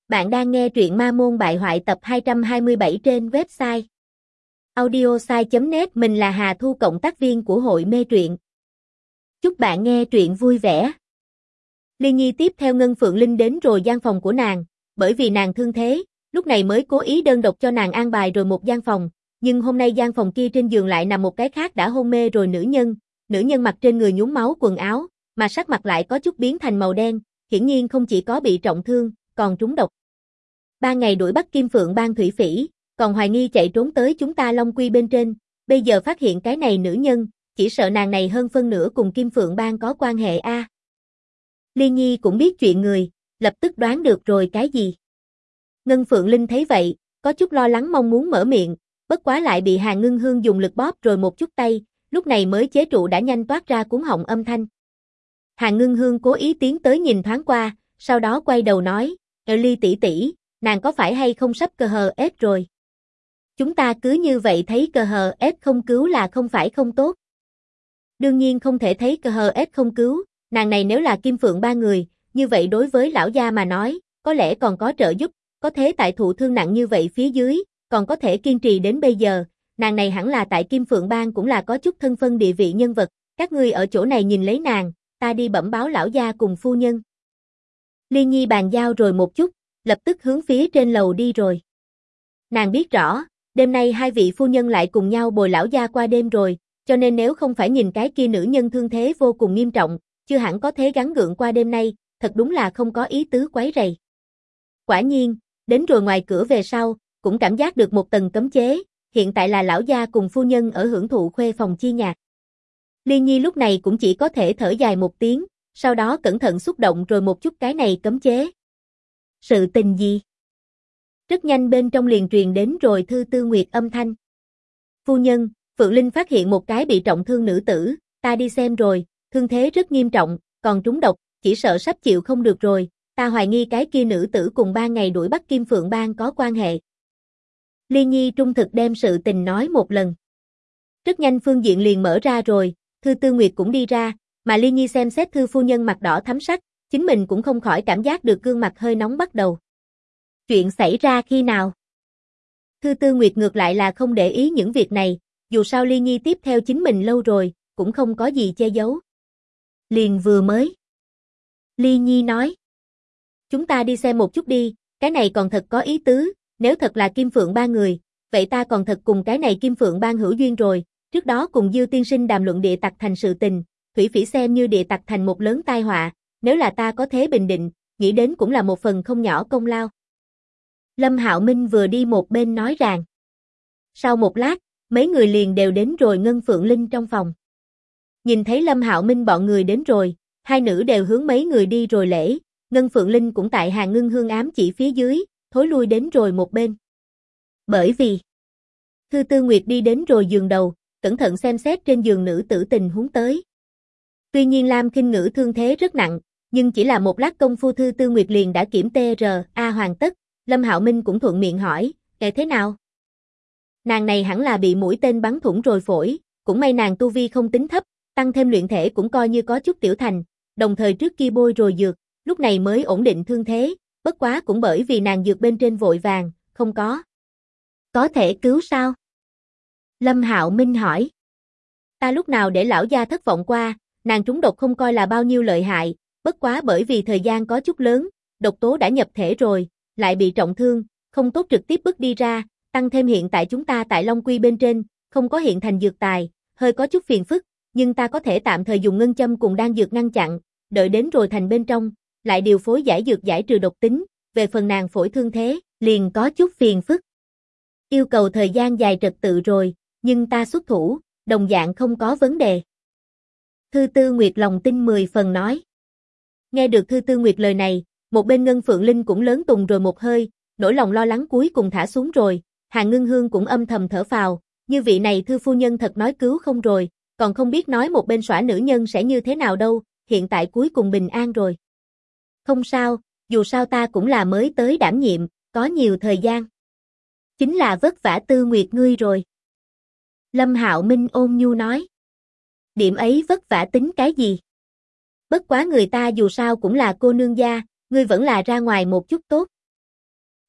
Bạn đang nghe truyện Ma Môn Bại Hoại tập 227 trên website audiosai.net. Mình là Hà Thu, cộng tác viên của hội mê truyện. Chúc bạn nghe truyện vui vẻ. Liên Nhi tiếp theo Ngân Phượng Linh đến rồi gian phòng của nàng, bởi vì nàng thương thế, lúc này mới cố ý đơn độc cho nàng an bài rồi một gian phòng, nhưng hôm nay gian phòng kia trên giường lại nằm một cái khác đã hôn mê rồi nữ nhân mặc trên người nhuốm máu quần áo, mà sắc mặt lại có chút biến thành màu đen, hiển nhiên không chỉ có bị trọng thương, còn trúng độc. 3 ngày đuổi bắt Kim Phượng Bang thủy phỉ, còn hoài nghi chạy trốn tới chúng ta Long Quy bên trên, bây giờ phát hiện cái này nữ nhân, chỉ sợ nàng này hơn phân nửa cùng Kim Phượng Bang có quan hệ a. Liên Nhi cũng biết chuyện người, lập tức đoán được rồi cái gì. Ngân Phượng Linh thấy vậy, có chút lo lắng mong muốn mở miệng, bất quá lại bị Hàn Ngưng Hương dùng lực bóp rồi một chút tay, lúc này mới chế trụ đã nhanh toát ra cuống họng âm thanh. Hàn Ngưng Hương cố ý tiến tới nhìn thoáng qua, sau đó quay đầu nói, Ly tỷ tỷ, nàng có phải hay không sắp cơ hờ ết rồi? Chúng ta cứ như vậy thấy cơ hờ ết không cứu là không phải không tốt. Đương nhiên không thể thấy cơ hờ ết không cứu, nàng này nếu là Kim Phượng ba người, như vậy đối với lão gia mà nói, có lẽ còn có trợ giúp, có thế tại thụ thương nặng như vậy phía dưới, còn có thể kiên trì đến bây giờ, nàng này hẳn là tại Kim Phượng Bang cũng là có chút thân phân địa vị nhân vật, các ngươi ở chỗ này nhìn lấy nàng, ta đi bẩm báo lão gia cùng phu nhân. Liên Nhi bàn giao rồi một chút, lập tức hướng phía trên lầu đi rồi. Nàng biết rõ, đêm nay hai vị phu nhân lại cùng nhau bồi lão gia qua đêm rồi, cho nên nếu không phải nhìn cái kia nữ nhân thương thế vô cùng nghiêm trọng, chưa hẳn có thế gắng gượng qua đêm nay, thật đúng là không có ý tứ quấy rầy. Quả nhiên, đến rồi ngoài cửa về sau, cũng cảm giác được một tầng cấm chế, hiện tại là lão gia cùng phu nhân ở hưởng thụ khuê phòng chi nhạc. Liên Nhi lúc này cũng chỉ có thể thở dài một tiếng, sau đó cẩn thận xúc động rồi một chút cái này cấm chế. Sự tình gì? Rất nhanh bên trong liền truyền đến rồi Thư Tư Nguyệt âm thanh. Phu nhân, Phượng Linh phát hiện một cái bị trọng thương nữ tử, ta đi xem rồi, thương thế rất nghiêm trọng, còn trúng độc, chỉ sợ sắp chịu không được rồi, ta hoài nghi cái kia nữ tử cùng 3 ngày đuổi bắt Kim Phượng Bang có quan hệ. Liên Nhi trung thực đem sự tình nói một lần. Rất nhanh phương diện liền mở ra rồi, Thư Tư Nguyệt cũng đi ra, mà Liên Nhi xem xét Thư phu nhân mặt đỏ thắm sắc, chính mình cũng không khỏi cảm giác được gương mặt hơi nóng bắt đầu. Chuyện xảy ra khi nào? Thư Tư Nguyệt ngược lại là không để ý những việc này, dù sao Liên Nhi tiếp theo chính mình lâu rồi, cũng không có gì che giấu. Liền vừa mới. Liên Nhi nói. Chúng ta đi xem một chút đi, cái này còn thật có ý tứ, nếu thật là Kim Phượng ba người, vậy ta còn thật cùng cái này Kim Phượng Bang hữu duyên rồi, trước đó cùng Diêu tiên sinh đàm luận địa tặc thành sự tình, thủy phỉ xem như địa tặc thành một lớn tai họa, nếu là ta có thế bình định, nghĩ đến cũng là một phần không nhỏ công lao. Lâm Hạo Minh vừa đi một bên nói ràng. Sau một lát, mấy người liền đều đến rồi Ngân Phượng Linh trong phòng. Nhìn thấy Lâm Hạo Minh bọn người đến rồi, hai nữ đều hướng mấy người đi rồi lễ, Ngân Phượng Linh cũng tại Hàn Ngưng Hương ám chỉ phía dưới, thối lui đến rồi một bên. Bởi vì Thư Tư Nguyệt đi đến rồi giường đầu, cẩn thận xem xét trên giường nữ tử tình huống tới. Tuy nhiên Lam Khinh Ngữ thương thế rất nặng, nhưng chỉ là một lát công phu Thư Tư Nguyệt liền đã kiểm TRA hoàn tất, Lâm Hạo Minh cũng thuận miệng hỏi, kể thế nào? Nàng này hẳn là bị mũi tên bắn thủng rồi phổi, cũng may nàng tu vi không tính thấp, tăng thêm luyện thể cũng coi như có chút tiểu thành, đồng thời trước kia bôi rồi dược, lúc này mới ổn định thương thế, bất quá cũng bởi vì nàng dược bên trên vội vàng, không có. Có thể cứu sao? Lâm Hạo Minh hỏi. Ta lúc nào để lão gia thất vọng qua, nàng trúng độc không coi là bao nhiêu lợi hại, bất quá bởi vì thời gian có chút lớn, độc tố đã nhập thể rồi, lại bị trọng thương, không tốt trực tiếp bước đi ra, tăng thêm hiện tại chúng ta tại Long Quy bên trên, không có hiện thành dược tài, hơi có chút phiền phức, nhưng ta có thể tạm thời dùng ngân châm cùng đan dược ngăn chặn, đợi đến rồi thành bên trong, lại điều phối giải dược giải trừ độc tính, về phần nàng phổi thương thế, liền có chút phiền phức. Yêu cầu thời gian dài trật tự rồi, nhưng ta xuất thủ, đồng dạng không có vấn đề. Thư Tư Nguyệt lòng tin 10 phần nói. Nghe được Thư Tư Nguyệt lời này, một bên Ngân Phượng Linh cũng lớn tùng rồi một hơi, nỗi lòng lo lắng cuối cùng thả xuống rồi, Hàn Ngưng Hương cũng âm thầm thở phào, như vị này Thư phu nhân thật nói cứu không rồi, còn không biết nói một bên xõa nữ nhân sẽ như thế nào đâu, hiện tại cuối cùng bình an rồi. Không sao, dù sao ta cũng là mới tới đảm nhiệm, có nhiều thời gian. Chính là vất vả Tư Nguyệt ngươi rồi. Lâm Hạo Minh ôn nhu nói. Điểm ấy vất vả tính cái gì? Bất quá người ta dù sao cũng là cô nương gia, ngươi vẫn là ra ngoài một chút tốt.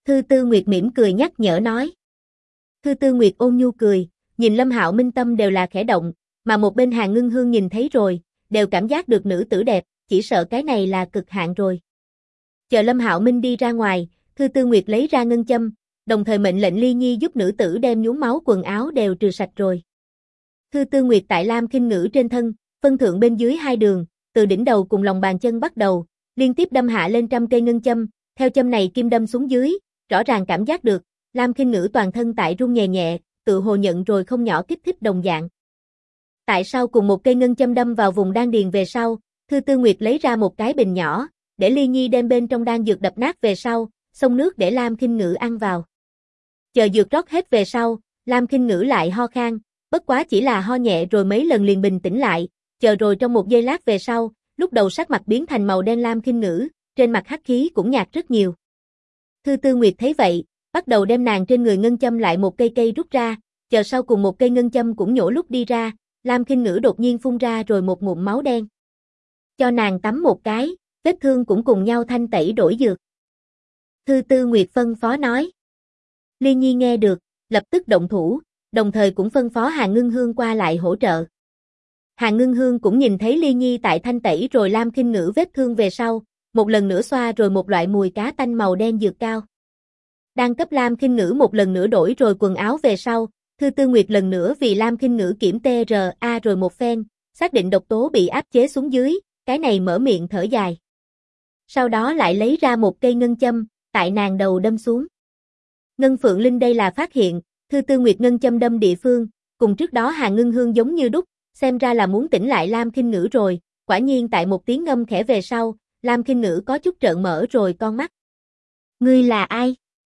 Thư Tư Nguyệt mỉm cười nhắc nhở nói. Thư Tư Nguyệt ôn nhu cười, nhìn Lâm Hạo Minh tâm đều là khẽ động, mà một bên Hàn Ngưng Hương nhìn thấy rồi, đều cảm giác được nữ tử đẹp, chỉ sợ cái này là cực hạn rồi. Chờ Lâm Hạo Minh đi ra ngoài, Thư Tư Nguyệt lấy ra ngân châm, đồng thời mệnh lệnh Ly Nhi giúp nữ tử đem nhuốm máu quần áo đều trừ sạch rồi. Thư Tư Nguyệt tại Lam Khinh Ngữ trên thân, phân thượng bên dưới hai đường, từ đỉnh đầu cùng lòng bàn chân bắt đầu, liên tiếp đâm hạ lên trăm cây ngân châm, theo châm này kim đâm xuống dưới, rõ ràng cảm giác được, Lam Khinh Ngữ toàn thân tại run nhẹ nhẹ, tự hồ nhận rồi không nhỏ kích thích đồng dạng. Tại sao cùng một cây ngân châm đâm vào vùng đan điền về sau, Thư Tư Nguyệt lấy ra một cái bình nhỏ, để Ly Nhi đem bên trong đan dược đập nát về sau, xông nước để Lam Khinh Ngữ ăn vào. Chờ dược rót hết về sau, Lam Khinh Ngữ lại ho khan, bất quá chỉ là ho nhẹ rồi mấy lần liền bình tĩnh lại, chờ rồi trong một giây lát về sau, lúc đầu sắc mặt biến thành màu đen Lam Khinh Ngữ, trên mặt hắc khí cũng nhạt rất nhiều. Thư Tư Nguyệt thấy vậy, bắt đầu đem nàng trên người ngân châm lại một cây cây rút ra, chờ sau cùng một cây ngân châm cũng nhổ lúc đi ra, Lam Khinh Ngữ đột nhiên phun ra rồi một ngụm máu đen. Cho nàng tắm một cái, vết thương cũng cùng nhau thanh tẩy đổi dược. Thư Tư Nguyệt phân phó nói. Ly Nhi nghe được, lập tức động thủ, đồng thời cũng phân phó Hàn Ngưng Hương qua lại hỗ trợ. Hàn Ngưng Hương cũng nhìn thấy Ly Nhi tại thanh tẩy rồi Lam Khinh Ngữ vết thương về sau, một lần nữa xoa rồi một loại mùi cá tanh màu đen dược cao. Đang cấp Lam Khinh Ngữ một lần nữa đổi rồi quần áo về sau, Thư Tư Nguyệt lần nữa vì Lam Khinh Ngữ kiểm TRA rồi một phen, xác định độc tố bị áp chế xuống dưới, cái này mở miệng thở dài. Sau đó lại lấy ra một cây ngân châm, tại nàng đầu đâm xuống. Ngân Phượng Linh đây là phát hiện, Thư Tư Nguyệt ngân châm đâm địa phương, cùng trước đó Hàn Ngưng Hương giống như đúc, xem ra là muốn tỉnh lại Lam Khinh Ngữ rồi, quả nhiên tại một tiếng ngâm khẽ về sau, Lam Khinh Ngữ có chút trợn mở rồi con mắt. Ngươi là ai?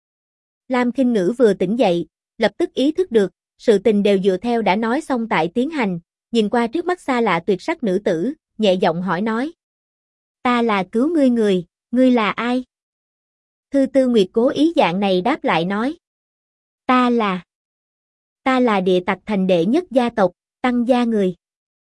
Lam Khinh Ngữ vừa tỉnh dậy, lập tức ý thức được, sự tình đều dựa theo đã nói xong tại tiến hành, nhìn qua trước mắt xa lạ tuyệt sắc nữ tử, nhẹ giọng hỏi nói. Ta là cứu ngươi người, ngươi là ai? Thư Tư Nguyệt cố ý dạng này đáp lại nói. Ta là Địa Tặc Thành đệ nhất gia tộc, Tăng gia người.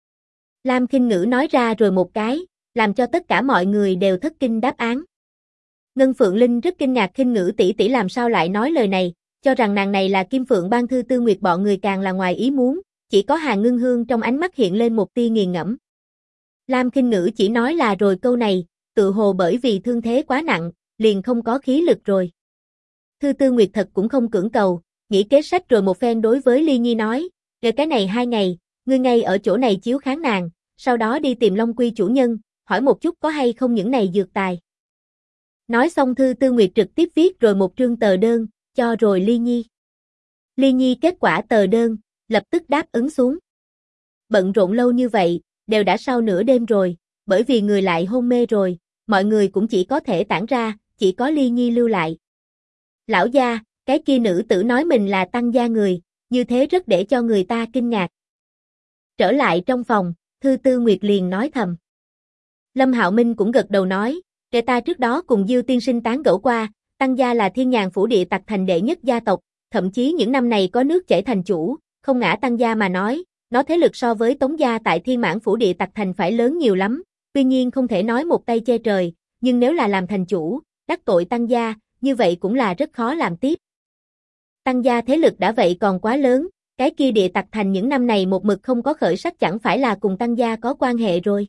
Lam Khinh Ngữ nói ra rồi một cái, làm cho tất cả mọi người đều thất kinh đáp án. Ngân Phượng Linh rất kinh ngạc Khinh Ngữ tỷ tỷ làm sao lại nói lời này, cho rằng nàng này là Kim Phượng Bang. Thư Tư Nguyệt bọn người càng là ngoài ý muốn, chỉ có Hàn Ngưng Hương trong ánh mắt hiện lên một tia nghiền ngẫm. Lam Khinh Ngữ chỉ nói là rồi câu này, tự hồ bởi vì thương thế quá nặng, liền không có khí lực rồi. Thư Tư Nguyệt thật cũng không cưỡng cầu, nghĩ kế sách rồi một phen đối với Ly Nhi nói, rồi cái này 2 ngày, ngươi ngay ở chỗ này chiếu kháng nàng, sau đó đi tìm Long Quy chủ nhân, hỏi một chút có hay không những này dược tài. Nói xong Thư Tư Nguyệt trực tiếp viết rồi một trương tờ đơn, cho rồi Ly Nhi. Ly Nhi kết quả tờ đơn, lập tức đáp ứng xuống. Bận rộn lâu như vậy, đều đã sau nửa đêm rồi, bởi vì người lại hôn mê rồi, mọi người cũng chỉ có thể tản ra, chỉ có Ly Nhi lưu lại. Lão gia, cái kia nữ tử nói mình là Tăng gia người, như thế rất để cho người ta kinh ngạc. Trở lại trong phòng, Thư Tư Nguyệt liền nói thầm. Lâm Hạo Minh cũng gật đầu nói, kể ta trước đó cùng Diêu tiên sinh tán gẫu qua, Tăng gia là Thiên Nhàn phủ Địa Tặc Thành đệ nhất gia tộc, thậm chí những năm này có nước chảy thành chủ, không ngã Tăng gia mà nói, nó thế lực so với Tống gia tại Thiên Mãn phủ Địa Tặc Thành phải lớn nhiều lắm, tuy nhiên không thể nói một tay che trời, nhưng nếu là làm thành chủ, đắc tội Tăng gia, như vậy cũng là rất khó làm tiếp. Tăng gia thế lực đã vậy còn quá lớn, cái kia Địa Tặc Thành những năm này một mực không có khởi sắc chẳng phải là cùng Tăng gia có quan hệ rồi.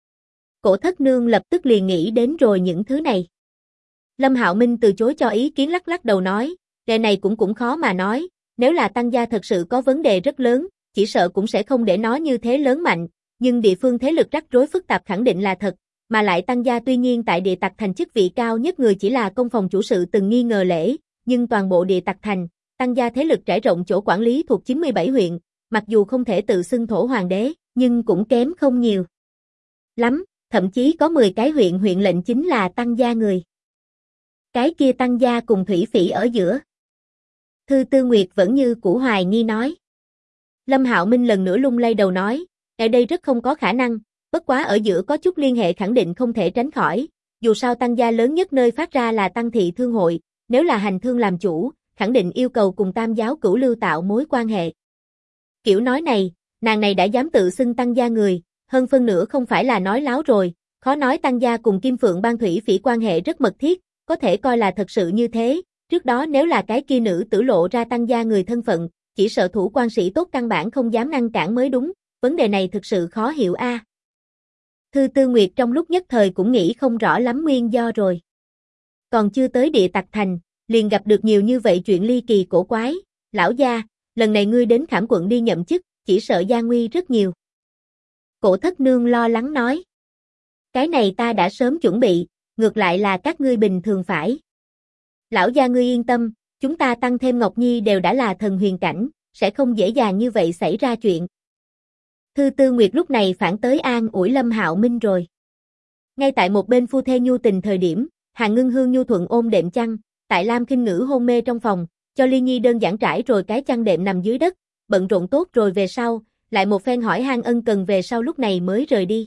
Cổ Thất Nương lập tức liền nghĩ đến rồi những thứ này. Lâm Hạo Minh từ chối cho ý kiến lắc lắc đầu nói, đề này cũng khó mà nói, nếu là Tăng gia thật sự có vấn đề rất lớn, chỉ sợ cũng sẽ không để nó như thế lớn mạnh, nhưng địa phương thế lực rắc rối phức tạp khẳng định là thật, mà lại Tăng gia tuy nhiên tại Địa Tặc Thành chức vị cao nhất người chỉ là công phòng chủ sự từng nghi ngờ lễ, nhưng toàn bộ Địa Tặc Thành, Tăng gia thế lực trải rộng chỗ quản lý thuộc 97 huyện, mặc dù không thể tự xưng thổ hoàng đế, nhưng cũng kém không nhiều lắm, thậm chí có 10 cái huyện lệnh chính là Tăng gia người. Cái kia Tăng gia cùng Thủy Phỉ ở giữa. Thư Tư Nguyệt vẫn như cũ hoài nghi nói. Lâm Hạo Minh lần nữa lung lay đầu nói, ở đây rất không có khả năng, bất quá ở giữa có chút liên hệ khẳng định không thể tránh khỏi, dù sao Tăng gia lớn nhất nơi phát ra là Tăng thị thương hội, nếu là hành thương làm chủ, khẳng định yêu cầu cùng Tam giáo Cửu Lưu tạo mối quan hệ. Kiểu nói này, nàng này đã dám tự xưng Tăng gia người, hơn phân nửa không phải là nói láo rồi, khó nói Tăng gia cùng Kim Phượng Bang Thủy Phỉ quan hệ rất mật thiết, có thể coi là thật sự như thế, Trước đó nếu là cái kia nữ tử lộ ra Tăng gia người thân phận, chỉ sợ thủ quan sĩ tốt căn bản không dám ngăn cản mới đúng, vấn đề này thực sự khó hiểu a. Thư Tư Nguyệt trong lúc nhất thời cũng nghĩ không rõ lắm nguyên do rồi. Còn chưa tới Địa Tặc Thành, liền gặp được nhiều như vậy chuyện ly kỳ cổ quái. Lão gia, lần này ngươi đến Khảm quận đi nhậm chức, chỉ sợ gian nguy rất nhiều. Cổ Thất Nương lo lắng nói. Cái này ta đã sớm chuẩn bị, ngược lại là các ngươi bình thường phải. Lão gia ngươi yên tâm, chúng ta tăng thêm Ngọc Nhi đều đã là thần huyền cảnh, sẽ không dễ dàng như vậy xảy ra chuyện. Thư Tư Nguyệt lúc này phản tới an ủi Lâm Hạo Minh rồi. Ngay tại một bên phu thê nhu tình thời điểm, Hàn Ngưng Hương nhu thuận ôm đệm chăn, tại Lam Khinh Ngữ hôn mê trong phòng, cho Ly Nhi đơn giản trải rồi cái chăn đệm nằm dưới đất, bận rộn tốt rồi về sau, lại một phen hỏi han ân cần về sau lúc này mới rời đi.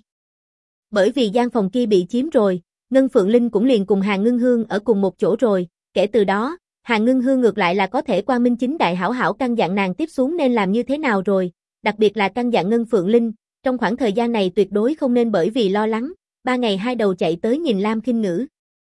Bởi vì gian phòng kia bị chiếm rồi, Ngân Phượng Linh cũng liền cùng Hàn Ngưng Hương ở cùng một chỗ rồi, kể từ đó, Hàn Ngưng Hương ngược lại là có thể quang minh chính đại hảo hảo căn dặn nàng tiếp xuống nên làm như thế nào rồi, đặc biệt là căn dặn Ngân Phượng Linh, trong khoảng thời gian này tuyệt đối không nên bởi vì lo lắng, 3 ngày 2 đầu chạy tới nhìn Lam Khinh Ngữ.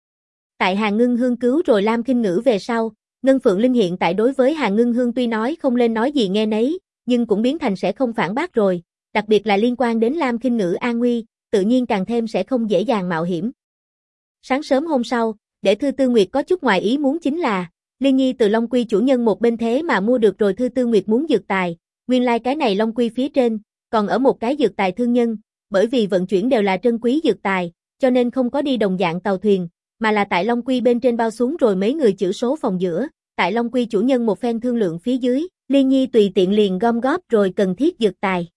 Tại Hàn Ngưng Hương cứu rồi Lam Khinh Ngữ về sau, Ngân Phượng Linh hiện tại đối với Hàn Ngưng Hương tuy nói không lên nói gì nghe nấy, nhưng cũng biến thành sẽ không phản bác rồi, đặc biệt là liên quan đến Lam Khinh Ngữ an nguy, tự nhiên càng thêm sẽ không dễ dàng mạo hiểm. Sáng sớm hôm sau, để Thư Tư Nguyệt có chút ngoài ý muốn chính là, Liên Nhi từ Long Quy chủ nhân một bên thế mà mua được rồi Thư Tư Nguyệt muốn dược tài, nguyên lai cái này Long Quy phía trên, còn ở một cái dược tài thương nhân, bởi vì vận chuyển đều là trân quý dược tài, cho nên không có đi đồng dạng tàu thuyền, mà là tại Long Quy bên trên bao xuống rồi mấy người chữ số phòng giữa, tại Long Quy chủ nhân một phen thương lượng phía dưới, Liên Nhi tùy tiện liền gom góp rồi cần thiết dược tài.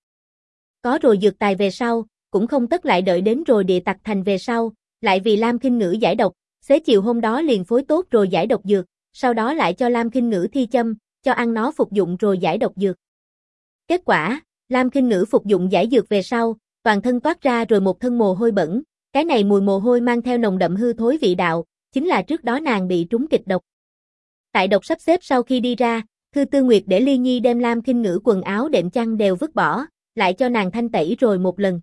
Có rồi dược tài về sau, cũng không tất lại đợi đến rồi Địa Tặc Thành về sau, lại vì Lam Khinh Ngữ giải độc, xế chiều hôm đó liền phối tốt rồi giải độc dược, sau đó lại cho Lam Khinh Ngữ thi châm, cho ăn nó phục dụng rồi giải độc dược. Kết quả, Lam Khinh Ngữ phục dụng giải dược về sau, toàn thân toát ra rồi một thân mồ hôi bẩn, cái này mùi mồ hôi mang theo nồng đậm hư thối vị đạo, chính là trước đó nàng bị trúng kịch độc. Tại độc sắp xếp sau khi đi ra, Thư Tư Nguyệt để Ly Nhi đem Lam Khinh Ngữ quần áo đệm chăn đều vứt bỏ, lại cho nàng thanh tẩy rồi một lần.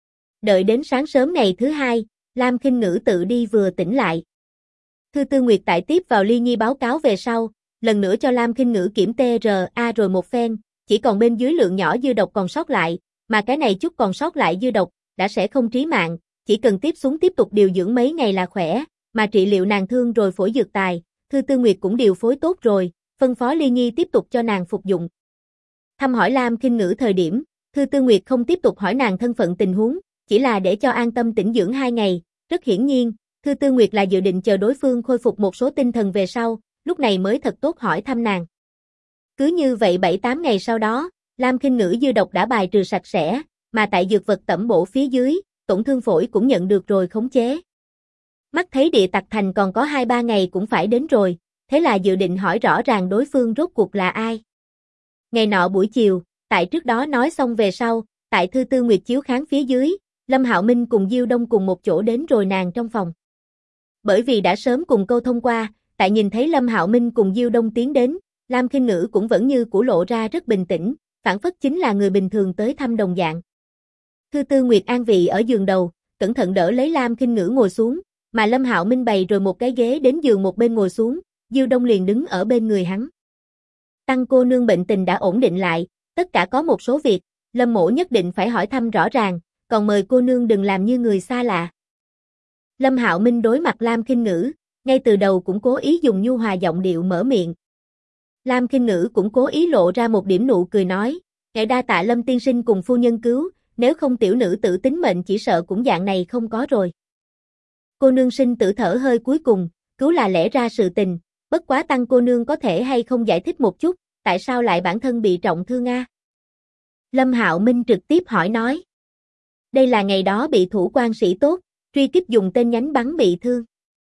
Đợi đến sáng sớm ngày thứ hai, Lam Khinh Ngữ tự đi vừa tỉnh lại. Thư Tư Nguyệt tại tiếp vào Ly Nhi báo cáo về sau, lần nữa cho Lam Khinh Ngữ kiểm TRA rồi một phen, chỉ còn bên dưới lượng nhỏ dư độc còn sót lại, mà cái này chút còn sót lại dư độc, đã sẽ không trí mạng, chỉ cần tiếp xuống tiếp tục điều dưỡng mấy ngày là khỏe, mà trị liệu nàng thương rồi phổi dược tài, Thư Tư Nguyệt cũng điều phối tốt rồi, phân phó Ly Nhi tiếp tục cho nàng phục dụng. Thăm hỏi Lam Khinh Ngữ thời điểm, Thư Tư Nguyệt không tiếp tục hỏi nàng thân phận tình huống, chỉ là để cho an tâm tĩnh dưỡng 2 ngày, rất hiển nhiên, Thư Tư Nguyệt là dự định chờ đối phương khôi phục một số tinh thần về sau, lúc này mới thật tốt hỏi thăm nàng. Cứ như vậy 7-8 ngày sau đó, Lam Khinh Ngữ dư độc đã bài trừ sạch sẽ, mà tại dược vật tẩm bổ phía dưới, tổn thương phổi cũng nhận được rồi khống chế. Mắt thấy Địa Tặc Thành còn có 2-3 ngày cũng phải đến rồi, thế là dự định hỏi rõ ràng đối phương rốt cuộc là ai. Ngày nọ buổi chiều, tại trước đó nói xong về sau, tại Thư Tư Nguyệt chiếu kháng phía dưới, Lâm Hạo Minh cùng Diêu Đông cùng một chỗ đến rồi nàng trong phòng. Bởi vì đã sớm cùng câu thông qua, tại nhìn thấy Lâm Hạo Minh cùng Diêu Đông tiến đến, Lam Khinh Ngữ cũng vẫn như cũ lộ ra rất bình tĩnh, phản phất chính là người bình thường tới thăm đồng dạng. Thư Tư Nguyệt an vị ở giường đầu, cẩn thận đỡ lấy Lam Khinh Ngữ ngồi xuống, mà Lâm Hạo Minh bày rồi một cái ghế đến giường một bên ngồi xuống, Diêu Đông liền đứng ở bên người hắn. Tăng cô nương bệnh tình đã ổn định lại, tất cả có một số việc, Lâm mỗ nhất định phải hỏi thăm rõ ràng, còn mời cô nương đừng làm như người xa lạ. Lâm Hạo Minh đối mặt Lam Khinh Ngữ, ngay từ đầu cũng cố ý dùng nhu hòa giọng điệu mở miệng. Lam Khinh Ngữ cũng cố ý lộ ra một điểm nụ cười nói, ngài đa tạ Lâm tiên sinh cùng phu nhân cứu, nếu không tiểu nữ tử tính mệnh chỉ sợ cũng dạng này không có rồi. Cô nương sinh tử thở hơi cuối cùng, cứu là lẽ ra sự tình, bất quá Tăng cô nương có thể hay không giải thích một chút, tại sao lại bản thân bị trọng thương a? Lâm Hạo Minh trực tiếp hỏi nói. Đây là ngày đó bị thủ quan sĩ tốt, truy kích dùng tên nhánh bắn bị thương.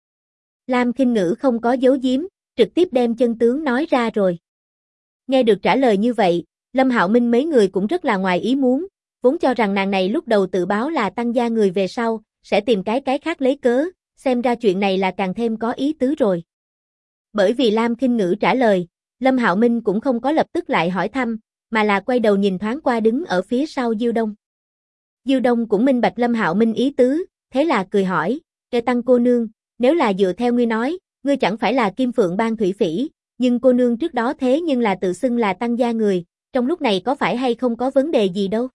Lam Khinh Ngữ không có giấu giếm, trực tiếp đem chân tướng nói ra rồi. Nghe được trả lời như vậy, Lâm Hạo Minh mấy người cũng rất là ngoài ý muốn, vốn cho rằng nàng này lúc đầu tự báo là Tăng gia người về sau, sẽ tìm cái khác lấy cớ, xem ra chuyện này là càng thêm có ý tứ rồi. Bởi vì Lam Khinh Ngữ trả lời, Lâm Hạo Minh cũng không có lập tức lại hỏi thăm, mà là quay đầu nhìn thoáng qua đứng ở phía sau Diêu Đông. Diêu Đông cũng minh bạch Lâm Hạo Minh ý tứ, thế là cười hỏi, "Kẻ Tăng cô nương, nếu là dựa theo ngươi nói, ngươi chẳng phải là Kim Phượng Bang thủy phỉ, nhưng cô nương trước đó thế nhưng là tự xưng là Tăng gia người, trong lúc này có phải hay không có vấn đề gì đâu.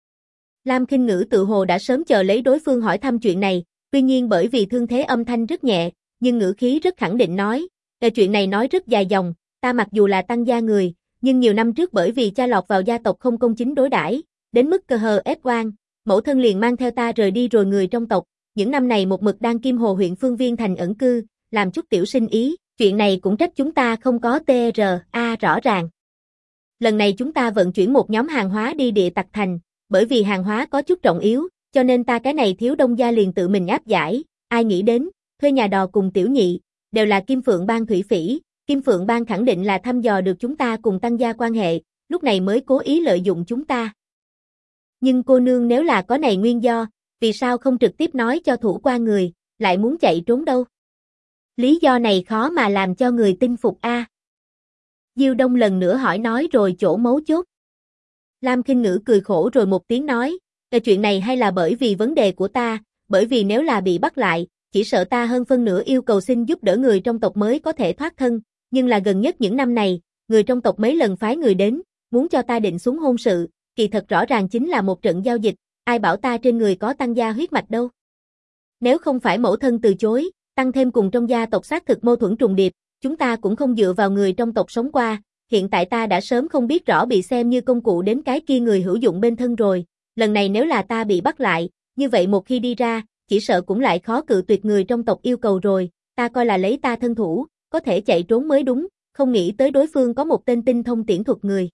Lam Khinh Ngữ tự hồ đã sớm chờ lấy đối phương hỏi thăm chuyện này, tuy nhiên bởi vì thương thế âm thanh rất nhẹ, nhưng ngữ khí rất khẳng định nói, chuyện này nói rất dài dòng, ta mặc dù là Tăng gia người, nhưng nhiều năm trước bởi vì cha lọt vào gia tộc không công chính đối đãi, đến mức cơ hờ ép oan, mẫu thân liền mang theo ta rời đi rồi người trong tộc, những năm này một mực đang Kim Hồ huyện Phương Viên thành ẩn cư, làm chút tiểu sinh ý, chuyện này cũng trách chúng ta không có TRA rõ ràng. Lần này chúng ta vận chuyển một nhóm hàng hóa đi Địa Tặc Thành, bởi vì hàng hóa có chút trọng yếu, cho nên ta cái này thiếu đông gia liền tự mình áp giải, ai nghĩ đến, thuê nhà đò cùng tiểu nhị, đều là Kim Phượng Bang thủy phỉ, Kim Phượng Bang khẳng định là thăm dò được chúng ta cùng Tăng gia quan hệ, lúc này mới cố ý lợi dụng chúng ta. Nhưng cô nương nếu là có này nguyên do, vì sao không trực tiếp nói cho thủ qua người, lại muốn chạy trốn đâu? Lý do này khó mà làm cho người tin phục a. Diêu Đông lần nữa hỏi nói rồi chỗ mấu chốt. Lam Khinh Ngữ cười khổ rồi một tiếng nói, chuyện này hay là bởi vì vấn đề của ta, bởi vì nếu là bị bắt lại, chỉ sợ ta hơn phân nửa yêu cầu xin giúp đỡ người trong tộc mới có thể thoát thân, nhưng là gần nhất những năm này, người trong tộc mấy lần phái người đến, muốn cho ta định xuống hôn sự, kỳ thật rõ ràng chính là một trận giao dịch, ai bảo ta trên người có Tăng gia huyết mạch đâu. Nếu không phải mẫu thân từ chối, tăng thêm cùng trong gia tộc xác thực mâu thuẫn trùng điệp, chúng ta cũng không dựa vào người trong tộc sống qua, hiện tại ta đã sớm không biết rõ bị xem như công cụ đến cái kia người hữu dụng bên thân rồi, lần này nếu là ta bị bắt lại, như vậy một khi đi ra, chỉ sợ cũng lại khó cự tuyệt người trong tộc yêu cầu rồi, ta coi là lấy ta thân thủ, có thể chạy trốn mới đúng, không nghĩ tới đối phương có một tên tinh thông tiễn thuật người.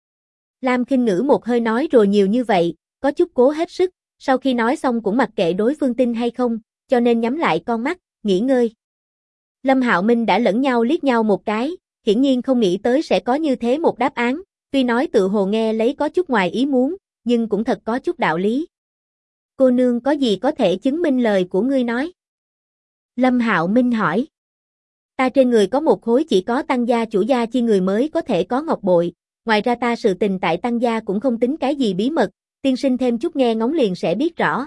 Lam Khinh Ngữ một hơi nói rồi nhiều như vậy, có chút cố hết sức, sau khi nói xong cũng mặc kệ đối phương tin hay không, cho nên nhắm lại con mắt, nghỉ ngơi. Lâm Hạo Minh đã lẫn nhau liếc nhau một cái, hiển nhiên không nghĩ tới sẽ có như thế một đáp án, tuy nói tự hồ nghe lấy có chút ngoài ý muốn, nhưng cũng thật có chút đạo lý. Cô nương có gì có thể chứng minh lời của ngươi nói? Lâm Hạo Minh hỏi. Ta trên người có một khối chỉ có Tăng gia chủ gia chi người mới có thể có ngọc bội, ngoài ra ta sự tình tại Tăng gia cũng không tính cái gì bí mật, tiên sinh thêm chút nghe ngóng liền sẽ biết rõ.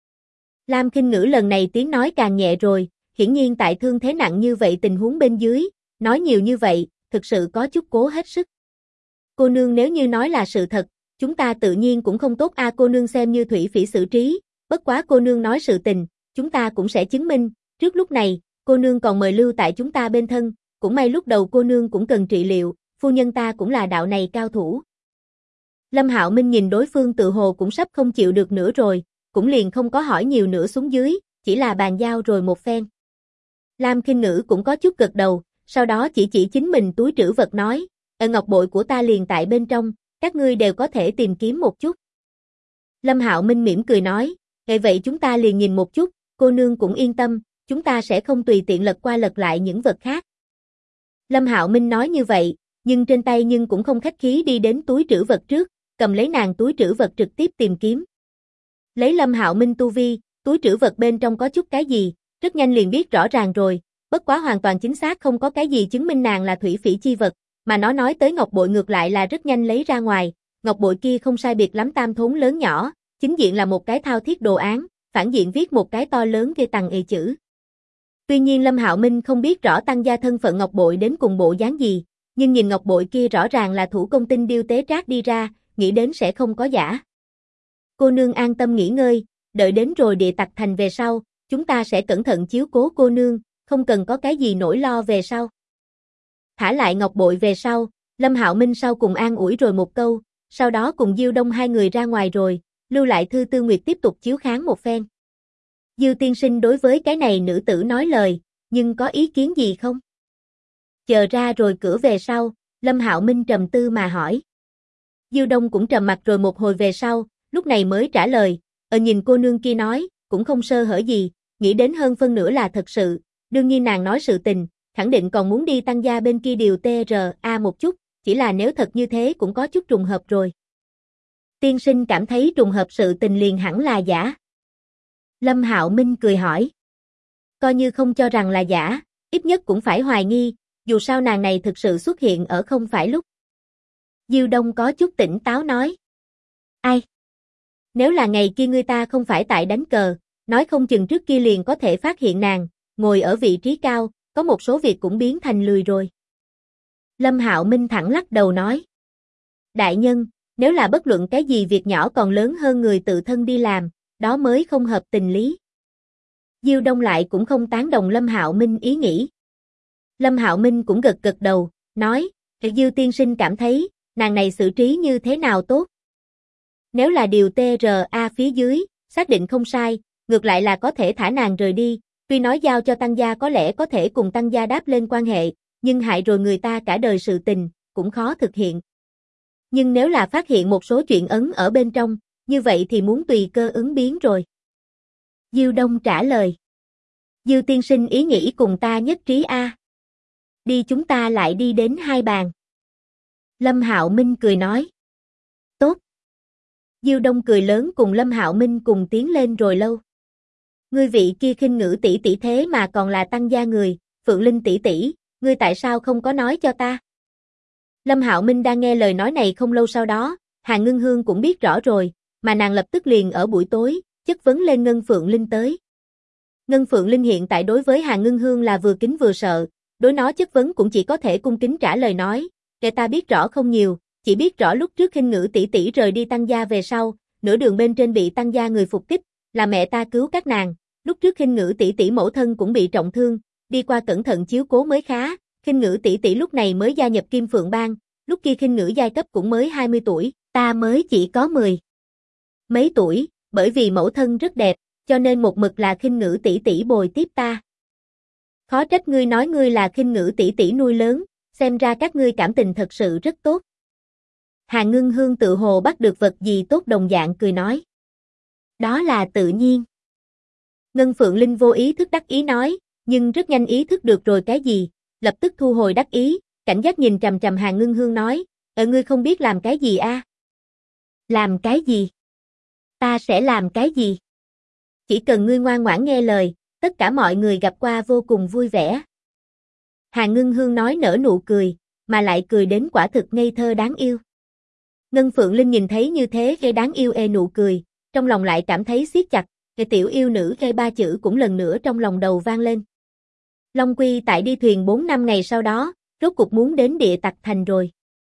Lam Khinh Ngữ lần này tiếng nói càng nhẹ rồi, hiển nhiên tại thương thế nặng như vậy tình huống bên dưới, nói nhiều như vậy, thực sự có chút cố hết sức. Cô nương nếu như nói là sự thật, chúng ta tự nhiên cũng không tốt cô nương xem như thủy phỉ xử trí, bất quá cô nương nói sự tình, chúng ta cũng sẽ chứng minh, trước lúc này, cô nương còn mời lưu tại chúng ta bên thân, cũng may lúc đầu cô nương cũng cần trị liệu, phu nhân ta cũng là đạo này cao thủ. Lâm Hạo Minh nhìn đối phương tự hồ cũng sắp không chịu được nữa rồi, cũng liền không có hỏi nhiều nữa xuống dưới, chỉ là bàn giao rồi một phen. Lam Khinh Ngữ cũng có chút gật đầu, sau đó chỉ chính mình túi trữ vật nói, ngọc bội của ta liền tại bên trong, các ngươi đều có thể tìm kiếm một chút. Lâm Hạo Minh mỉm cười nói, vậy chúng ta liền nhìn một chút, cô nương cũng yên tâm, chúng ta sẽ không tùy tiện lật qua lật lại những vật khác. Lâm Hạo Minh nói như vậy, nhưng trên tay nhưng cũng không khách khí đi đến túi trữ vật trước, cầm lấy nàng túi trữ vật trực tiếp tìm kiếm. Lấy Lâm Hạo Minh tu vi, túi trữ vật bên trong có chút cái gì, rất nhanh liền biết rõ ràng rồi, bất quá hoàn toàn chính xác không có cái gì chứng minh nàng là thủy phỉ chi vật, mà nó nói tới ngọc bội ngược lại là rất nhanh lấy ra ngoài, ngọc bội kia không sai biệt lắm tam thốn lớn nhỏ, chính diện là một cái thao thiết đồ án, phản diện viết một cái to lớn ghê tằng chữ. Tuy nhiên Lâm Hạo Minh không biết rõ Tăng gia thân phận ngọc bội đến cùng bộ dáng gì, nhưng nhìn ngọc bội kia rõ ràng là thủ công tinh điêu tế trác đi ra, nghĩ đến sẽ không có giả. Cô nương an tâm nghỉ ngơi, đợi đến rồi Địa Tặc Thành về sau, chúng ta sẽ cẩn thận chiếu cố cô nương, không cần có cái gì nỗi lo về sau. Thả lại ngọc bội về sau, Lâm Hạo Minh sau cùng an ủi rồi một câu, sau đó cùng Diêu Đông hai người ra ngoài rồi, lưu lại Thư Tư Nguyệt tiếp tục chiếu kháng một phen. Diêu tiên sinh đối với cái này nữ tử nói lời, nhưng có ý kiến gì không? Chờ ra rồi cửa về sau, Lâm Hạo Minh trầm tư mà hỏi. Diêu Đông cũng trầm mặt rồi một hồi về sau, lúc này mới trả lời, nhìn cô nương kia nói, cũng không sơ hở gì, nghĩ đến hơn phân nửa là thật sự, đương nhiên nàng nói sự tình, khẳng định còn muốn đi Tăng gia bên kia điều TRA một chút, chỉ là nếu thật như thế cũng có chút trùng hợp rồi. Tiên sinh cảm thấy trùng hợp sự tình liền hẳn là giả. Lâm Hạo Minh cười hỏi. Coi như không cho rằng là giả, ít nhất cũng phải hoài nghi, dù sao nàng này thực sự xuất hiện ở không phải lúc. Diêu Đông có chút tỉnh táo nói. Ai? Nếu là ngày kia người ta không phải tại đánh cờ, nói không chừng trước kia liền có thể phát hiện nàng, ngồi ở vị trí cao, có một số việc cũng biến thành lười rồi. Lâm Hạo Minh thẳng lắc đầu nói. Đại nhân, nếu là bất luận cái gì việc nhỏ còn lớn hơn người tự thân đi làm, đó mới không hợp tình lý. Diêu Đông lại cũng không tán đồng Lâm Hạo Minh ý nghĩ. Lâm Hạo Minh cũng gật gật đầu, nói, Diêu tiên sinh cảm thấy, nàng này xử trí như thế nào tốt? Nếu là điều TRA phía dưới, xác định không sai, ngược lại là có thể thả nàng rời đi, tuy nói giao cho Tăng gia có lẽ có thể cùng Tăng gia đáp lên quan hệ, nhưng hại rồi người ta cả đời sự tình, cũng khó thực hiện. Nhưng nếu là phát hiện một số chuyện ấn ở bên trong, như vậy thì muốn tùy cơ ứng biến rồi. Diêu Đông trả lời. Diêu tiên sinh ý nghĩ cùng ta nhất trí a. Đi chúng ta lại đi đến hai bàn. Lâm Hạo Minh cười nói. Tốt. Diêu Đông cười lớn cùng Lâm Hạo Minh cùng tiến lên rồi lâu. Ngươi vị kia khinh ngữ tỷ tỷ thế mà còn là Tăng gia người, Phượng Linh tỷ tỷ, ngươi tại sao không có nói cho ta? Lâm Hạo Minh đang nghe lời nói này không lâu sau đó, Hàn Ngưng Hương cũng biết rõ rồi, mà nàng lập tức liền ở buổi tối, chất vấn lên Ngân Phượng Linh tới. Ngân Phượng Linh hiện tại đối với Hàn Ngưng Hương là vừa kính vừa sợ, đối nó chất vấn cũng chỉ có thể cung kính trả lời nói, kẻ ta biết rõ không nhiều, chỉ biết rõ lúc trước khinh ngữ tỷ tỷ rời đi Tăng gia về sau, nửa đường bên trên bị Tăng gia người phục kích, là mẹ ta cứu các nàng, lúc trước khinh ngữ tỷ tỷ mẫu thân cũng bị trọng thương, đi qua cẩn thận chiếu cố mới khá, khinh ngữ tỷ tỷ lúc này mới gia nhập Kim Phượng Bang, lúc kia khinh ngữ giai cấp cũng mới 20 tuổi, ta mới chỉ có 10 mấy tuổi, bởi vì mẫu thân rất đẹp, cho nên một mực là khinh ngữ tỷ tỷ bồi tiếp ta. Khó trách ngươi nói ngươi là khinh ngữ tỷ tỷ nuôi lớn, xem ra các ngươi cảm tình thật sự rất tốt. Hàn Ngưng Hương tự hồ bắt được vật gì tốt đồng dạng cười nói. Đó là tự nhiên. Ngân Phượng Linh vô ý thức đắc ý nói, nhưng rất nhanh ý thức được rồi cái gì, lập tức thu hồi đắc ý, cảnh giác nhìn trầm trầm Hàn Ngưng Hương nói, ngươi không biết làm cái gì a? Làm cái gì? Ta sẽ làm cái gì? Chỉ cần ngươi ngoan ngoãn nghe lời, tất cả mọi người gặp qua vô cùng vui vẻ. Hàn Ngưng Hương nói nở nụ cười, mà lại cười đến quả thực ngây thơ đáng yêu. Ngân Phượng Linh nhìn thấy như thế cái đáng yêu nụ cười, trong lòng lại cảm thấy siết chặt, cái tiểu yêu nữ cái ba chữ cũng lần nữa trong lòng đầu vang lên. Long Quy tại đi thuyền 4 năm ngày sau đó, rốt cục muốn đến Địa Tặc Thành rồi.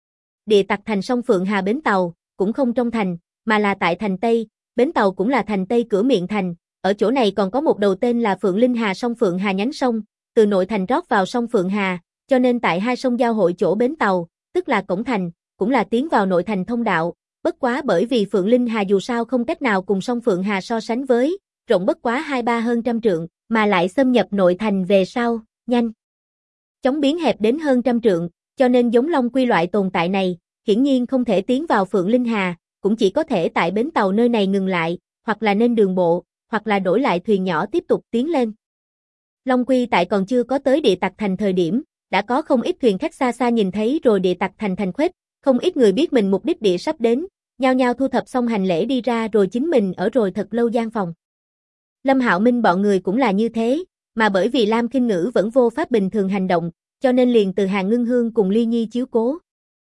Địa Tặc Thành sông Phượng Hà bến tàu, cũng không trong thành, mà là tại thành Tây, bến tàu cũng là thành Tây cửa miệng thành, ở chỗ này còn có một đầu tên là Phượng Linh Hà sông Phượng Hà nhánh sông, từ nội thành rót vào sông Phượng Hà, cho nên tại hai sông giao hội chỗ bến tàu, tức là cổng thành, cũng là tiến vào nội thành thông đạo, bất quá bởi vì Phượng Linh Hà dù sao không cách nào cùng sông Phượng Hà so sánh với, rộng bất quá 2-3 hơn trăm trượng, mà lại xâm nhập nội thành về sau, nhanh chóng biến hẹp đến hơn trăm trượng, cho nên giống Long Quy loại tồn tại này, hiển nhiên không thể tiến vào Phượng Linh Hà, cũng chỉ có thể tại bến tàu nơi này ngừng lại, hoặc là nên đường bộ, hoặc là đổi lại thuyền nhỏ tiếp tục tiến lên. Long Quy tại còn chưa có tới Địa Tặc Thành thời điểm, đã có không ít thuyền khách xa xa nhìn thấy rồi Địa Tặc Thành thành khuếch, không ít người biết mình mục đích địa sắp đến, nhao nhao thu thập xong hành lễ đi ra rồi chính mình ở rồi thật lâu gian phòng. Lâm Hạo Minh bọn người cũng là như thế, mà bởi vì Lam Khinh Ngữ vẫn vô pháp bình thường hành động, cho nên liền từ Hàn Ngưng Hương cùng Ly Nhi chiếu cố.